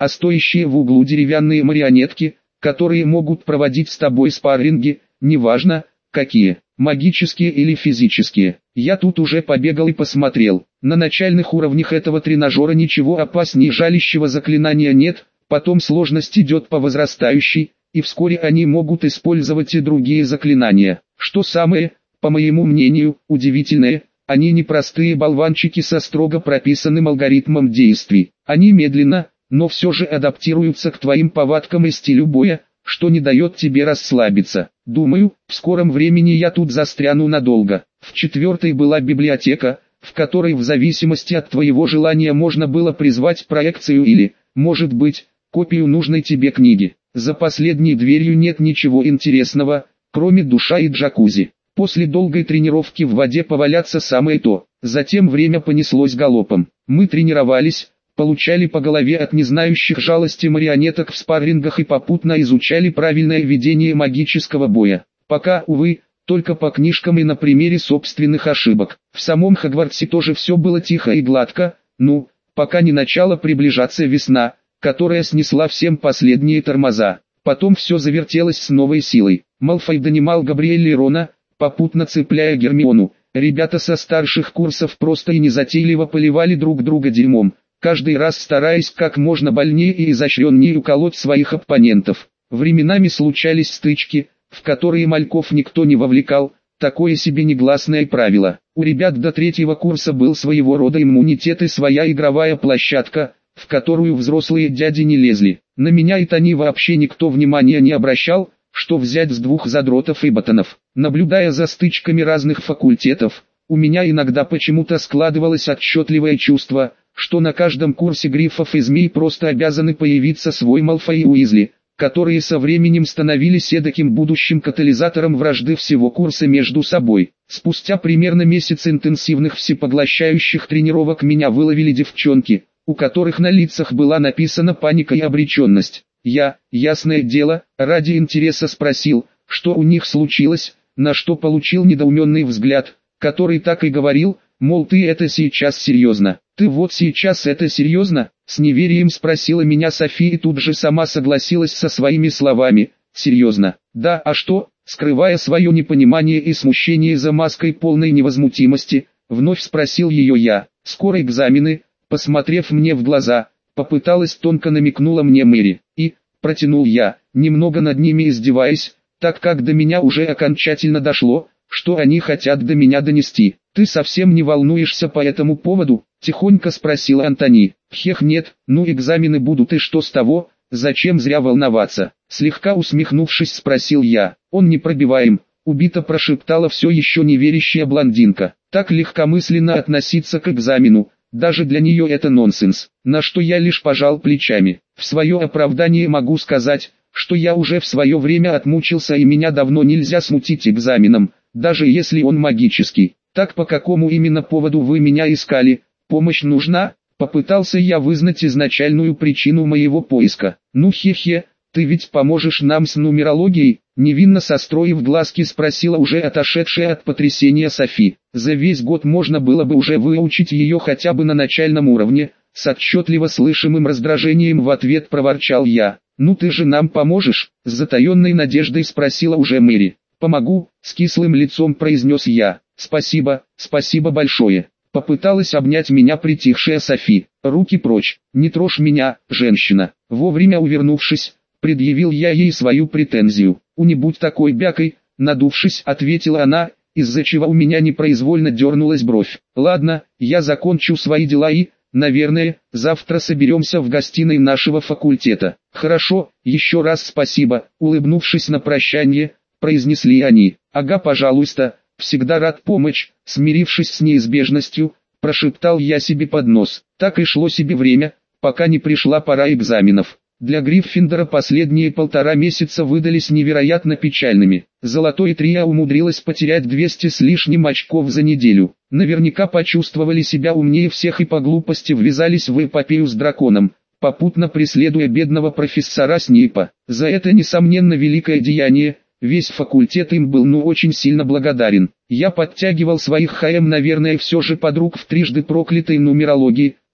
а стоящие в углу деревянные марионетки, которые могут проводить с тобой спарринги, неважно, какие, магические или физические. Я тут уже побегал и посмотрел. На начальных уровнях этого тренажера ничего опаснее жалящего заклинания нет, потом сложность идет по возрастающей, и вскоре они могут использовать и другие заклинания. Что самое, по моему мнению, удивительное, они не простые болванчики со строго прописанным алгоритмом действий. Они медленно, но все же адаптируются к твоим повадкам и стилю боя, что не дает тебе расслабиться. Думаю, в скором времени я тут застряну надолго. В 4-й была библиотека, в которой в зависимости от твоего желания можно было призвать проекцию или, может быть, копию нужной тебе книги. За последней дверью нет ничего интересного, кроме душа и джакузи. После долгой тренировки в воде поваляться самое то. Затем время понеслось галопом. Мы тренировались, получали по голове от незнающих жалости марионеток в спаррингах и попутно изучали правильное ведение магического боя. Пока, увы, только по книжкам и на примере собственных ошибок. В самом Хогвартсе тоже все было тихо и гладко, пока не начала приближаться весна, которая снесла всем последние тормоза. Потом все завертелось с новой силой. Малфой донимал Габриэль и Рона, попутно цепляя Гермиону. Ребята со старших курсов просто и незатейливо поливали друг друга дерьмом, каждый раз стараясь как можно больнее и изощреннее уколоть своих оппонентов. Временами случались стычки, в которые мальков никто не вовлекал, такое себе негласное правило. У ребят до 3-го курса был своего рода иммунитет и своя игровая площадка, в которую взрослые дяди не лезли. На меня и Тони вообще никто внимания не обращал, что взять с двух задротов и ботанов. Наблюдая за стычками разных факультетов, у меня иногда почему-то складывалось отчетливое чувство, что на каждом курсе грифов и змей просто обязаны появиться свой Малфой и Уизли, которые со временем становились эдаким будущим катализатором вражды всего курса между собой. Спустя примерно месяц интенсивных всепоглощающих тренировок меня выловили девчонки, у которых на лицах была написана паника и обреченность. Я, ясное дело, ради интереса спросил, что у них случилось, на что получил недоуменный взгляд, который так и говорил, мол, ты это сейчас серьезно. Ты вот сейчас это серьезно? С неверием спросила меня Софи и тут же сама согласилась со своими словами. Серьезно? Да, а что? Скрывая свое непонимание и смущение за маской полной невозмутимости, вновь спросил ее я. Скоро экзамены, посмотрев мне в глаза, попыталась тонко намекнула мне Мэри, и, протянул я, немного над ними издеваясь, так как до меня уже окончательно дошло, что они хотят до меня донести. «Ты совсем не волнуешься по этому поводу?» – тихонько спросила Антони. «Хех, нет, экзамены будут и что с того, зачем зря волноваться?» Слегка усмехнувшись спросил я. «Он непробиваем», – убито прошептала все еще неверящая блондинка. «Так легкомысленно относиться к экзамену, даже для нее это нонсенс». На что я лишь пожал плечами. В свое оправдание могу сказать, что я уже в свое время отмучился и меня давно нельзя смутить экзаменом, даже если он магический. «Так по какому именно поводу вы меня искали? Помощь нужна?» Попытался я вызнать изначальную причину моего поиска. Хе-хе, ты ведь поможешь нам с нумерологией?» Невинно состроив глазки спросила уже отошедшая от потрясения Софи. «За весь год можно было бы уже выучить ее хотя бы на начальном уровне», с отчетливо слышимым раздражением в ответ проворчал я. «Ты же нам поможешь?» С затаенной надеждой спросила уже Мэри. «Помогу», с кислым лицом произнес я. «Спасибо, спасибо большое». Попыталась обнять меня притихшая Софи. «Руки прочь, не трожь меня, женщина». Вовремя увернувшись, предъявил я ей свою претензию. «Не будь такой бякой», надувшись, ответила она, из-за чего у меня непроизвольно дернулась бровь. «Ладно, я закончу свои дела и, наверное, завтра соберемся в гостиной нашего факультета». «Хорошо, еще раз спасибо», улыбнувшись на прощание, произнесли они. «Ага, пожалуйста, всегда рад помочь», смирившись с неизбежностью, прошептал я себе под нос. Так и шло себе время, пока не пришла пора экзаменов. Для Гриффиндора последние 1,5 месяца выдались невероятно печальными. Золотое трио умудрилось потерять 200 с лишним очков за неделю. Наверняка почувствовали себя умнее всех и по глупости ввязались в эпопею с драконом, попутно преследуя бедного профессора Снейпа. За это, несомненно, великое деяние, весь факультет им был очень сильно благодарен. Я подтягивал своих ХМ, наверное, все же подруг в трижды проклятой нумерологии,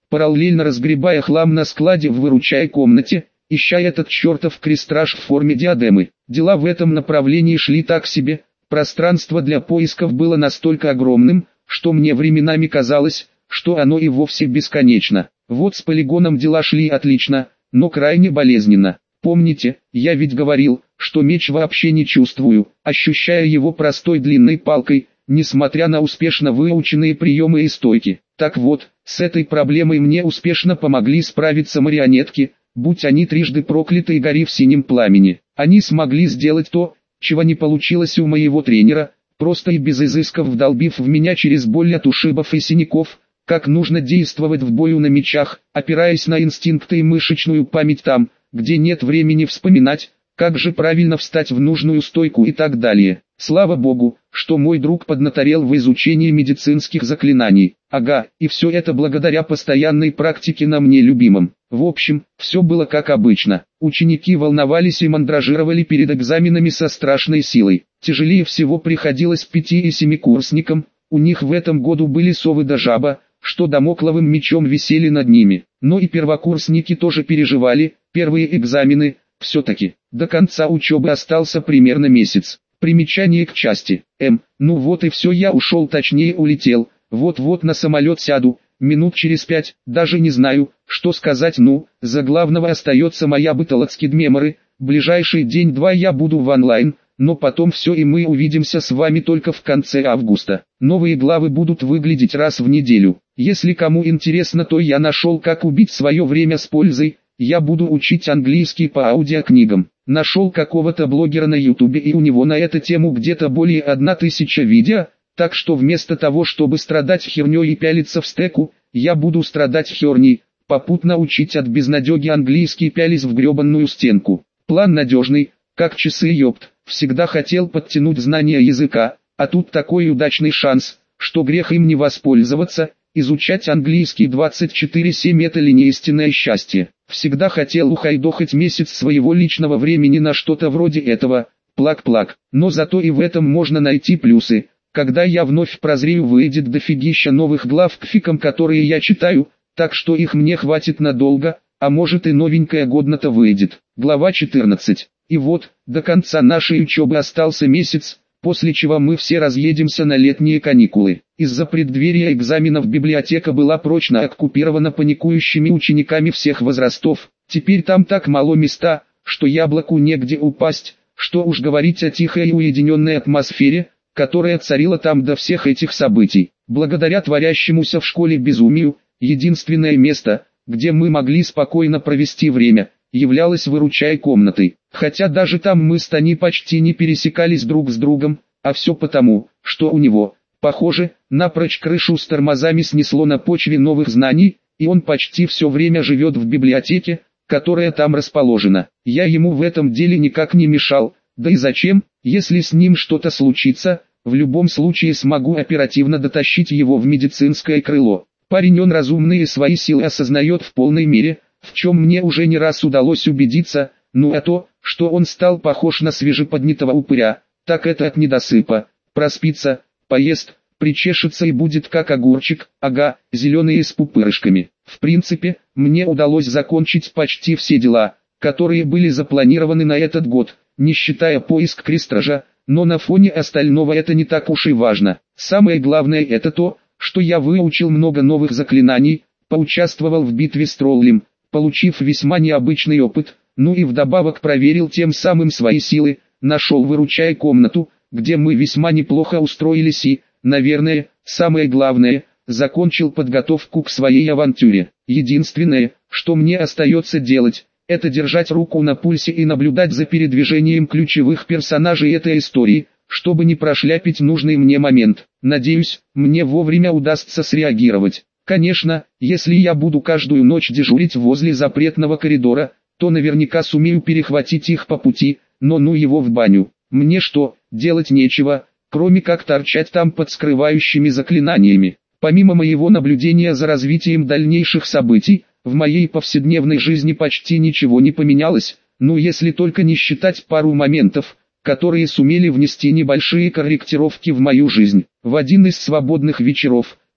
параллельно разгребая хлам на складе в выручай комнате, ища этот чертов крестраж в форме диадемы. Дела в этом направлении шли так себе, пространство для поисков было настолько огромным, что мне временами казалось, что оно и вовсе бесконечно. Вот с полигоном дела шли отлично, но крайне болезненно. Помните, я ведь говорил, что меч вообще не чувствую, ощущая его простой длинной палкой, несмотря на успешно выученные приемы и стойки. Так вот, с этой проблемой мне успешно помогли справиться марионетки, будь они трижды прокляты и гори в синем пламени. Они смогли сделать то, чего не получилось у моего тренера, просто и без изысков вдолбив в меня через боль от ушибов и синяков, как нужно действовать в бою на мечах, опираясь на инстинкты и мышечную память там, где нет времени вспоминать, как же правильно встать в нужную стойку и так далее. Слава богу, что мой друг поднаторел в изучении медицинских заклинаний. Ага, и все это благодаря постоянной практике на мне любимом. В общем, все было как обычно. Ученики волновались и мандражировали перед экзаменами со страшной силой. Тяжелее всего приходилось 5- и 7-курсникам, у них в этом году были совы да жаба, что дамокловым мечом висели над ними. Но и первокурсники тоже переживали, первые экзамены, все-таки. До конца учебы остался примерно месяц. Примечание к части. Ну вот и все, я ушел, точнее улетел. Вот-вот на самолет сяду, минут через 5, даже не знаю, что сказать. Ну, за главного остается моя бытолоцкидмеморы. Ближайший день-два я буду в онлайн, но потом все, и мы увидимся с вами только в конце августа. Новые главы будут выглядеть раз в неделю. Если кому интересно, то я нашел, как убить свое время с пользой. Я буду учить английский по аудиокнигам. Нашел какого-то блогера на ютубе, и у него на эту тему где-то более 1000 видео, так что вместо того, чтобы страдать херней и пялиться в стеку, я буду страдать херней, попутно учить от безнадеги английский, пялись в гребанную стенку. План надежный, как часы, ёпт. Всегда хотел подтянуть знания языка, а тут такой удачный шанс, что грех им не воспользоваться. Изучать английский 24/7 — это ли не истинное счастье? Всегда хотел ухайдохать месяц своего личного времени на что-то вроде этого, плак-плак. Но зато и в этом можно найти плюсы. Когда я вновь прозрею, выйдет дофигища новых глав к фикам, которые я читаю, так что их мне хватит надолго, а может и новенькая годно-то выйдет. Глава 14. И вот, до конца нашей учебы остался месяц, после чего мы все разъедемся на летние каникулы. Из-за преддверия экзаменов библиотека была прочно оккупирована паникующими учениками всех возрастов. Теперь там так мало места, что яблоку негде упасть, что уж говорить о тихой и уединенной атмосфере, которая царила там до всех этих событий. Благодаря творящемуся в школе безумию, единственное место, где мы могли спокойно провести время, являлась выручай комнатой. Хотя даже там мы с Тони почти не пересекались друг с другом, а все потому, что у него, похоже, напрочь крышу с тормозами снесло на почве новых знаний, и он почти все время живет в библиотеке, которая там расположена. Я ему в этом деле никак не мешал, да и зачем, если с ним что-то случится, в любом случае смогу оперативно дотащить его в медицинское крыло. Парень он разумный и свои силы осознает в полной мере, в чем мне уже не раз удалось убедиться. Ну а то, что он стал похож на свежеподнятого упыря, так это от недосыпа. Проспится, поест, причешется и будет как огурчик, ага, зеленый с пупырышками. В принципе, мне удалось закончить почти все дела, которые были запланированы на этот год, не считая поиск крестража, но на фоне остального это не так уж и важно. Самое главное это то, что я выучил много новых заклинаний, поучаствовал в битве с троллем, получив весьма необычный опыт, ну и вдобавок проверил тем самым свои силы, нашел выручай комнату, где мы весьма неплохо устроились и, наверное, самое главное, закончил подготовку к своей авантюре. Единственное, что мне остается делать, это держать руку на пульсе и наблюдать за передвижением ключевых персонажей этой истории, чтобы не прошляпить нужный мне момент. Надеюсь, мне вовремя удастся среагировать. Конечно, если я буду каждую ночь дежурить возле запретного коридора, то наверняка сумею перехватить их по пути, но ну его в баню. Мне что, делать нечего, кроме как торчать там под скрывающими заклинаниями. Помимо моего наблюдения за развитием дальнейших событий, в моей повседневной жизни почти ничего не поменялось, ну если только не считать пару моментов, которые сумели внести небольшие корректировки в мою жизнь. В один из свободных вечеров,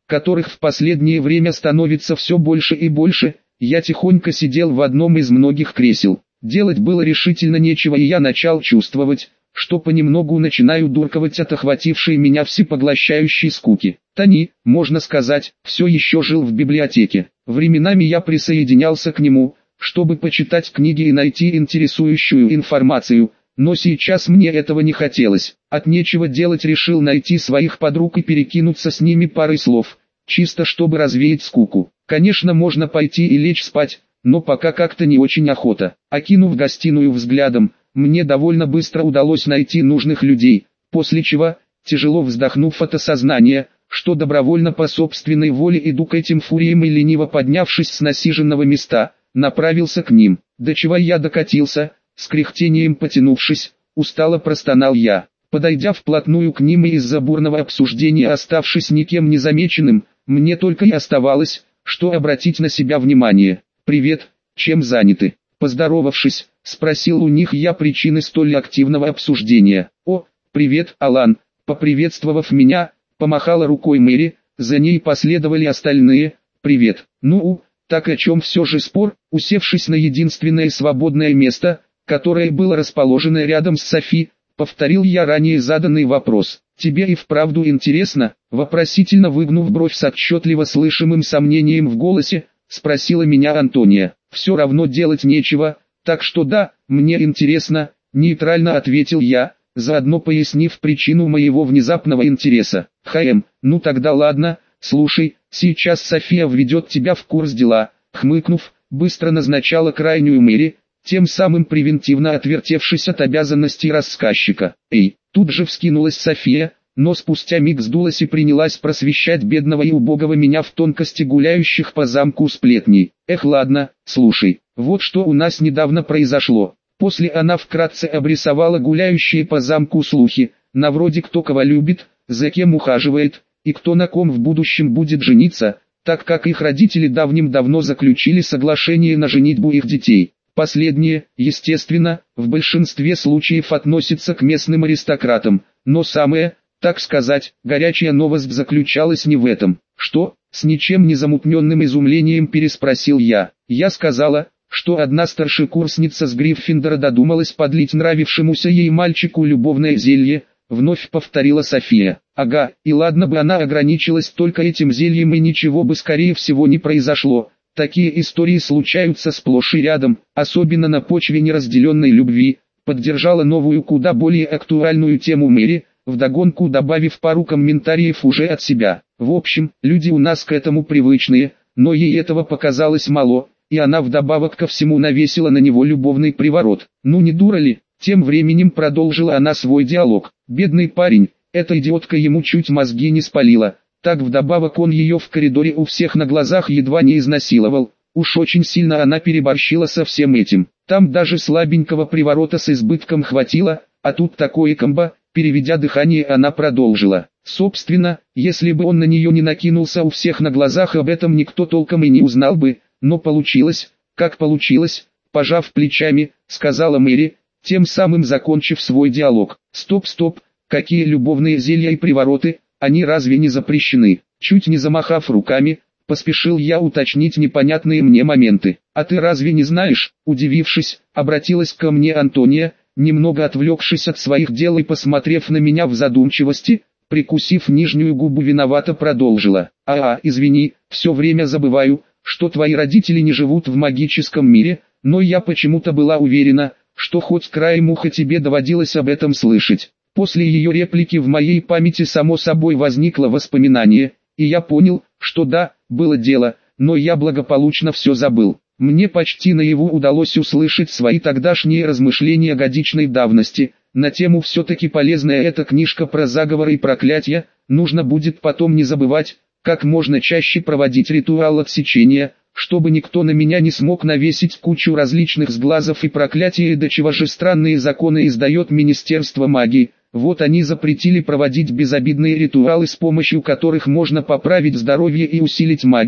которых в последнее время становится все больше и больше, я тихонько сидел в одном из многих кресел. Делать было решительно нечего, и я начал чувствовать, что понемногу начинаю дурковать от охватившей меня всепоглощающей скуки. Тони, можно сказать, все еще жил в библиотеке. Временами я присоединялся к нему, чтобы почитать книги и найти интересующую информацию, но сейчас мне этого не хотелось. От нечего делать решил найти своих подруг и перекинуться с ними парой слов, чисто чтобы развеять скуку. Конечно, можно пойти и лечь спать, но пока как-то не очень охота. Окинув гостиную взглядом, мне довольно быстро удалось найти нужных людей, после чего, тяжело вздохнув от осознания, что добровольно по собственной воле иду к этим фуриям и лениво поднявшись с насиженного места, направился к ним. До чего я докатился, с кряхтением потянувшись, устало простонал я. Подойдя вплотную к ним и из-за бурного обсуждения оставшись никем не замеченным, мне только и оставалось, что обратить на себя внимание. «Привет, чем заняты?» Поздоровавшись, спросил у них я причины столь активного обсуждения. «О, привет, Алан!» Поприветствовав меня, помахала рукой Мэри, за ней последовали остальные. «Привет, ну, так о чем все же спор?» Усевшись на единственное свободное место, которое было расположено рядом с Софи, повторил я ранее заданный вопрос. «Тебе и вправду интересно?» Вопросительно выгнув бровь с отчетливо слышимым сомнением в голосе, спросила меня Антония. «Все равно делать нечего, так что да, мне интересно», нейтрально ответил я, заодно пояснив причину моего внезапного интереса. Ну тогда ладно, слушай, сейчас София введет тебя в курс дела», хмыкнув, быстро назначала крайнюю Мэри, тем самым превентивно отвертевшись от обязанностей рассказчика. «Эй!» Тут же вскинулась София, но спустя миг сдулась и принялась просвещать бедного и убогого меня в тонкости гуляющих по замку сплетней. «Эх, ладно, слушай, вот что у нас недавно произошло». После она вкратце обрисовала гуляющие по замку слухи, на вроде кто кого любит, за кем ухаживает, и кто на ком в будущем будет жениться, так как их родители давным-давно заключили соглашение на женитьбу их детей. Последнее, естественно, в большинстве случаев относится к местным аристократам, но самое, так сказать, горячая новость заключалась не в этом. «Что?» — с ничем не замутненным изумлением переспросил я. «Я сказала, что одна старшекурсница с Гриффиндора додумалась подлить нравившемуся ей мальчику любовное зелье», — вновь повторила София. «Ага, и ладно бы она ограничилась только этим зельем и ничего бы скорее всего не произошло. Такие истории случаются сплошь и рядом, особенно на почве неразделенной любви», — поддержала новую куда более актуальную тему Мэри, вдогонку добавив пару комментариев уже от себя. «В общем, люди у нас к этому привычные, но ей этого показалось мало, и она вдобавок ко всему навесила на него любовный приворот. Ну не дура ли?» Тем временем продолжила она свой диалог. «Бедный парень, эта идиотка ему чуть мозги не спалила. Так вдобавок он ее в коридоре у всех на глазах едва не изнасиловал. Уж очень сильно она переборщила со всем этим. Там даже слабенького приворота с избытком хватило, а тут такое комбо». Переведя дыхание, она продолжила. «Собственно, если бы он на нее не накинулся у всех на глазах, об этом никто толком и не узнал бы, но получилось, как получилось», пожав плечами, сказала Мэри, тем самым закончив свой диалог. «Стоп, какие любовные зелья и привороты, они разве не запрещены?» Чуть не замахав руками, поспешил я уточнить непонятные мне моменты. «А ты разве не знаешь?» Удивившись, обратилась ко мне Антония, немного отвлекшись от своих дел и посмотрев на меня в задумчивости, прикусив нижнюю губу виновато продолжила. Извини, все время забываю, что твои родители не живут в магическом мире, но я почему-то была уверена, что хоть краем уха тебе доводилось об этом слышать». После ее реплики в моей памяти само собой возникло воспоминание, и я понял, что да, было дело, но я благополучно все забыл. Мне почти наяву удалось услышать свои тогдашние размышления годичной давности, на тему «все-таки полезная эта книжка про заговоры и проклятия», нужно будет потом не забывать, как можно чаще проводить ритуал отсечения, чтобы никто на меня не смог навесить кучу различных сглазов и проклятий, и до чего же странные законы издает Министерство магии. Вот они запретили проводить безобидные ритуалы, с помощью которых можно поправить здоровье и усилить магию,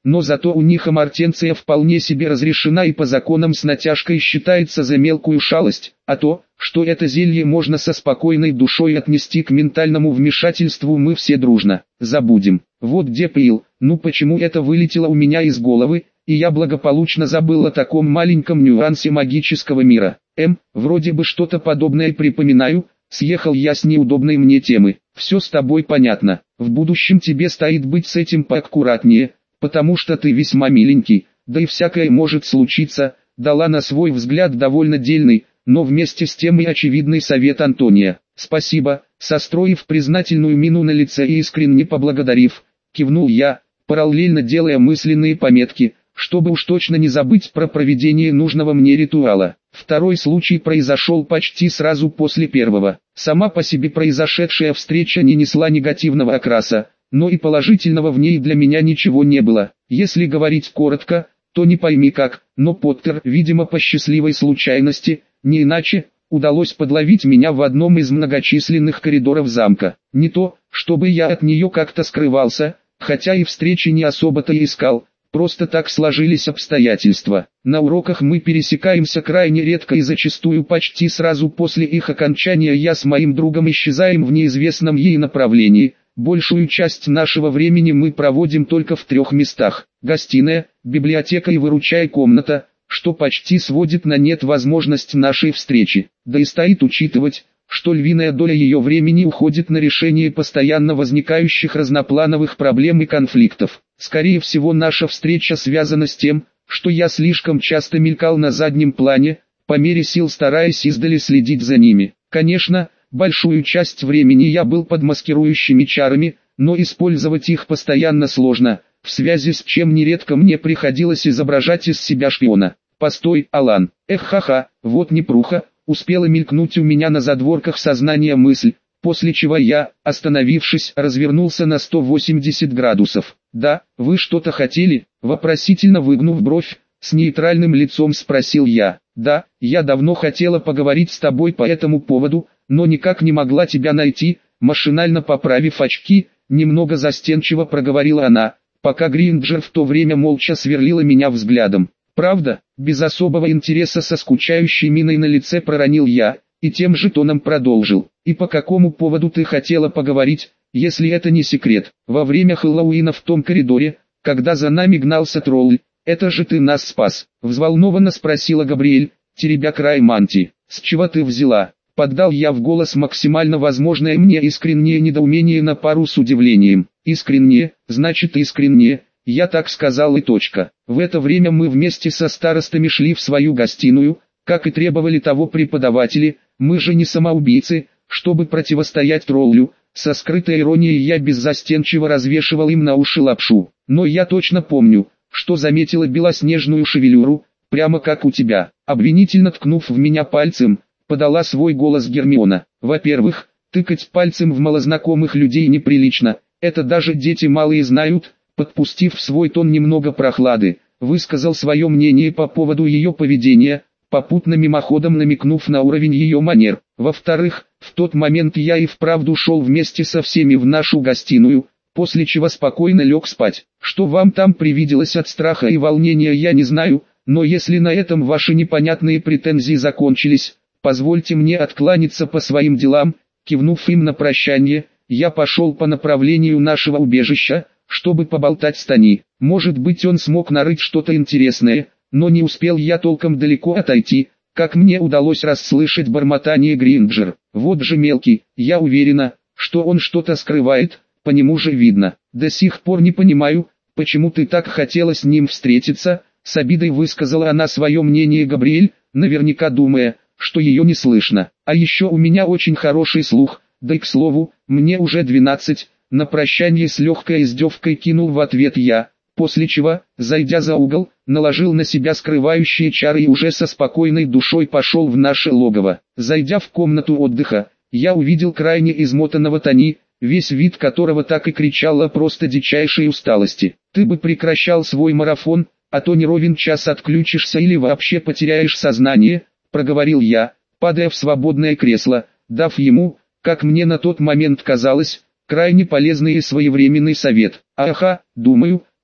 но зато у них амортенция вполне себе разрешена и по законам с натяжкой считается за мелкую шалость, а то, что это зелье можно со спокойной душой отнести к ментальному вмешательству, мы все дружно забудем. Вот где пил, ну почему это вылетело у меня из головы, и я благополучно забыл о таком маленьком нюансе магического мира. Вроде бы что-то подобное припоминаю. Съехал я с неудобной мне темы. Все с тобой понятно. В будущем тебе стоит быть с этим поаккуратнее, потому что ты весьма миленький, да и всякое может случиться, дала на свой взгляд довольно дельный, но вместе с тем и очевидный совет Антония. Спасибо, состроив признательную мину на лице и искренне поблагодарив, кивнул я, параллельно делая мысленные пометки, чтобы уж точно не забыть про проведение нужного мне ритуала. Второй случай произошел почти сразу после первого. Сама по себе произошедшая встреча не несла негативного окраса, но и положительного в ней для меня ничего не было. Если говорить коротко, то не пойми как, но Поттер, видимо по счастливой случайности, не иначе, удалось подловить меня в одном из многочисленных коридоров замка. Не то, чтобы я от нее как-то скрывался, хотя и встречи не особо-то и искал. Просто так сложились обстоятельства. На уроках мы пересекаемся крайне редко и зачастую почти сразу после их окончания я с моим другом исчезаем в неизвестном ей направлении. Большую часть нашего времени мы проводим только в 3 местах: гостиная, библиотека и выручай комната, что почти сводит на нет возможность нашей встречи. Да и стоит учитывать, что львиная доля ее времени уходит на решение постоянно возникающих разноплановых проблем и конфликтов. Скорее всего, наша встреча связана с тем, что я слишком часто мелькал на заднем плане, по мере сил стараясь издали следить за ними. Конечно, большую часть времени я был под маскирующими чарами, но использовать их постоянно сложно, в связи с чем нередко мне приходилось изображать из себя шпиона. «Постой, Алан, ха-ха, вот непруха», успела мелькнуть у меня на задворках сознания мысль, после чего я, остановившись, развернулся на 180 градусов. «Да, вы что-то хотели?» Вопросительно выгнув бровь, с нейтральным лицом спросил я. «Да, я давно хотела поговорить с тобой по этому поводу, но никак не могла тебя найти», машинально поправив очки, немного застенчиво проговорила она, пока Гринджер в то время молча сверлила меня взглядом. «Правда?» Без особого интереса со скучающей миной на лице проронил я, и тем же тоном продолжил. «И по какому поводу ты хотела поговорить, если это не секрет?» «Во время Хэллоуина в том коридоре, когда за нами гнался тролль, это же ты нас спас», взволнованно спросила Габриэль, теребя край мантии. «С чего ты взяла?» Поддал я в голос максимально возможное мне искреннее недоумение на пару с удивлением. «Искреннее, значит искреннее». Я так сказал и точка. В это время мы вместе со старостами шли в свою гостиную, как и требовали того преподаватели, мы же не самоубийцы, чтобы противостоять троллю. Со скрытой иронией я беззастенчиво развешивал им на уши лапшу. Но я точно помню, что заметила белоснежную шевелюру, прямо как у тебя. Обвинительно ткнув в меня пальцем, подала свой голос Гермиона. Во-первых, тыкать пальцем в малознакомых людей неприлично, это даже дети малые знают. Подпустив в свой тон немного прохлады, высказал свое мнение по поводу ее поведения, попутно мимоходом намекнув на уровень ее манер. Во-вторых, в тот момент я и вправду шел вместе со всеми в нашу гостиную, после чего спокойно лег спать. Что вам там привиделось от страха и волнения, я не знаю, но если на этом ваши непонятные претензии закончились, позвольте мне откланяться по своим делам. Кивнув им на прощание, я пошел по направлению нашего убежища, чтобы поболтать с Тони. Может быть, он смог нарыть что-то интересное, но не успел я толком далеко отойти, как мне удалось расслышать бормотание Гринджер. Вот же мелкий, я уверена, что он что-то скрывает, по нему же видно. До сих пор не понимаю, почему ты так хотела с ним встретиться, с обидой высказала она свое мнение Габриэль, наверняка думая, что ее не слышно. А еще у меня очень хороший слух, да и к слову, мне уже 12. На прощание с легкой издевкой кинул в ответ я, после чего, зайдя за угол, наложил на себя скрывающие чары и уже со спокойной душой пошел в наше логово. Зайдя в комнату отдыха, я увидел крайне измотанного Тони, весь вид которого так и кричал о просто дичайшей усталости. «Ты бы прекращал свой марафон, а то не ровен час отключишься или вообще потеряешь сознание», проговорил я, падая в свободное кресло, дав ему, как мне на тот момент казалось, крайне полезный и своевременный совет. «Аха, думаю,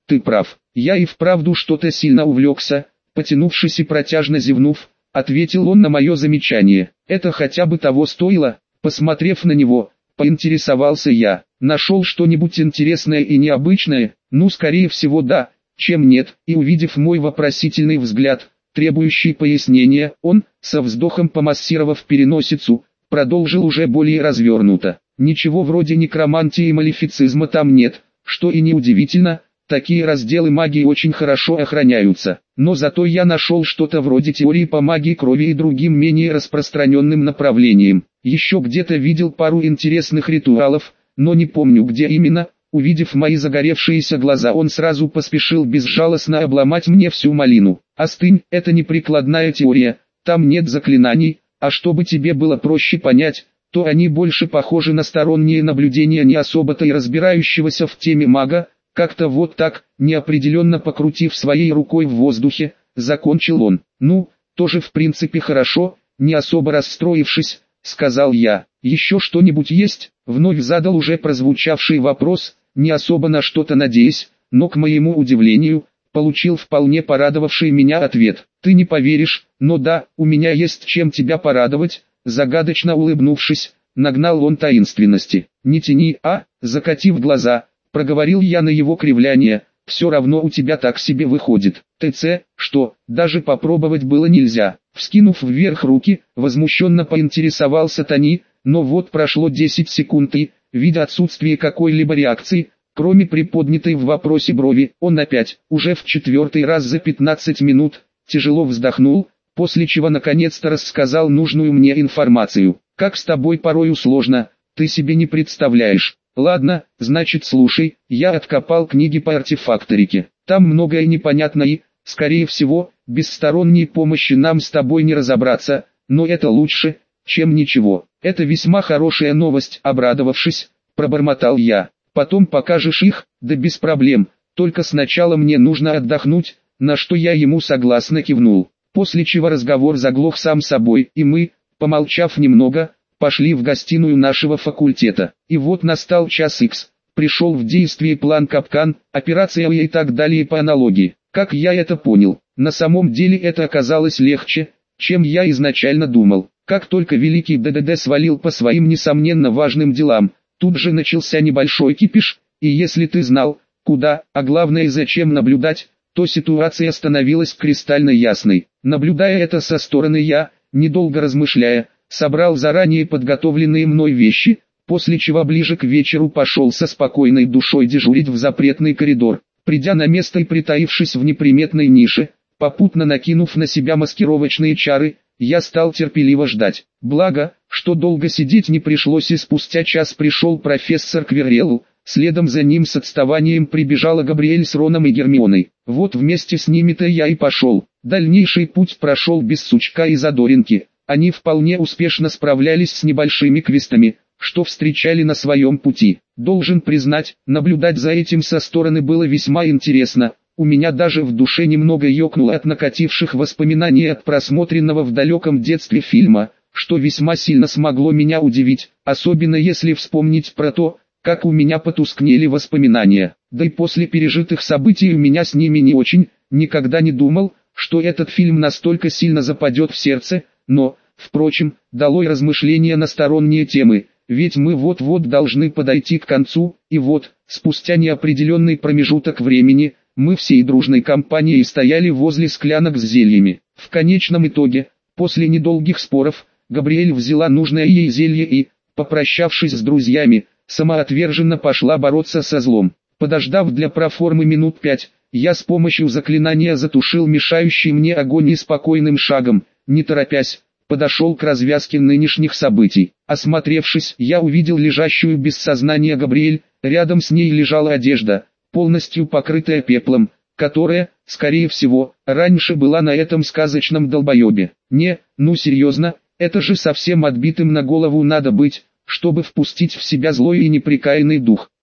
ты прав, я и вправду что-то сильно увлекся, потянувшись и протяжно зевнув, ответил он на мое замечание. Это хотя бы того стоило? Посмотрев на него, поинтересовался я. Нашел что-нибудь интересное и необычное? Ну, скорее всего да, чем нет. И увидев мой вопросительный взгляд, требующий пояснения, он, со вздохом помассировав переносицу, продолжил уже более развернуто. Ничего вроде некромантии и малефицизма там нет, что и неудивительно. Такие разделы магии очень хорошо охраняются, но зато я нашел что-то вроде теории по магии крови и другим менее распространенным направлениям. Еще где-то видел пару интересных ритуалов, но не помню где именно. Увидев мои загоревшиеся глаза, он сразу поспешил безжалостно обломать мне всю малину. Остынь, это не прикладная теория, там нет заклинаний, а чтобы тебе было проще понять, то они больше похожи на сторонние наблюдения не особо-то и разбирающегося в теме мага. Как-то вот так, неопределенно покрутив своей рукой в воздухе, закончил он. Ну, тоже в принципе хорошо, не особо расстроившись, сказал я. Еще что-нибудь есть? Вновь задал уже прозвучавший вопрос, не особо на что-то надеясь, но к моему удивлению, получил вполне порадовавший меня ответ. Ты не поверишь, но да, у меня есть чем тебя порадовать, загадочно улыбнувшись, нагнал он таинственности. Не тяни, закатив глаза, проговорил я на его кривляние, все равно у тебя так себе выходит. ТЦ, что, даже попробовать было нельзя. Вскинув вверх руки, возмущенно поинтересовался Тони, но вот прошло 10 секунд и, видя отсутствие какой-либо реакции, кроме приподнятой в вопросе брови, он опять, уже в 4-й раз за 15 минут, тяжело вздохнул, после чего наконец-то рассказал нужную мне информацию. Как с тобой порою сложно, ты себе не представляешь. Ладно, значит слушай, я откопал книги по артефакторике. Там многое непонятно и, скорее всего, без сторонней помощи нам с тобой не разобраться, но это лучше, чем ничего. Это весьма хорошая новость, обрадовавшись, пробормотал я. Потом покажешь их, да без проблем, только сначала мне нужно отдохнуть, на что я ему согласно кивнул. После чего разговор заглох сам собой, и мы, помолчав немного, пошли в гостиную нашего факультета. И вот настал час Х. Пришел в действие план капкан, операция и так далее по аналогии. Как я это понял, на самом деле это оказалось легче, чем я изначально думал. Как только великий ДДД свалил по своим несомненно важным делам, тут же начался небольшой кипиш, и если ты знал, куда, а главное зачем наблюдать, то ситуация становилась кристально ясной. Наблюдая это со стороны я, недолго размышляя, собрал заранее подготовленные мной вещи, после чего ближе к вечеру пошел со спокойной душой дежурить в запретный коридор. Придя на место и притаившись в неприметной нише, попутно накинув на себя маскировочные чары, я стал терпеливо ждать. Благо, что долго сидеть не пришлось, и спустя час пришел профессор Квиррелл, следом за ним с отставанием прибежала Габриэль с Роном и Гермионой. Вот вместе с ними-то я и пошел. Дальнейший путь прошел без сучка и задоринки. Они вполне успешно справлялись с небольшими квестами, что встречали на своем пути. Должен признать, наблюдать за этим со стороны было весьма интересно. У меня даже в душе немного ёкнуло от накативших воспоминаний от просмотренного в далеком детстве фильма, что весьма сильно смогло меня удивить, особенно если вспомнить про то, как у меня потускнели воспоминания. Да и после пережитых событий у меня с ними не очень, никогда не думал, что этот фильм настолько сильно западет в сердце, но, впрочем, долой размышления на сторонние темы, ведь мы вот-вот должны подойти к концу, и вот, спустя неопределенный промежуток времени, мы всей дружной компанией стояли возле склянок с зельями. В конечном итоге, после недолгих споров, Габриэль взяла нужное ей зелье и, попрощавшись с друзьями, самоотверженно пошла бороться со злом. Подождав для проформы минут 5, я с помощью заклинания затушил мешающий мне огонь и спокойным шагом, не торопясь, подошел к развязке нынешних событий. Осмотревшись, я увидел лежащую без сознания Габриэль, рядом с ней лежала одежда, полностью покрытая пеплом, которая, скорее всего, раньше была на этом сказочном долбоебе. Не, ну серьезно, это же совсем отбитым на голову надо быть, чтобы впустить в себя злой и неприкаянный дух.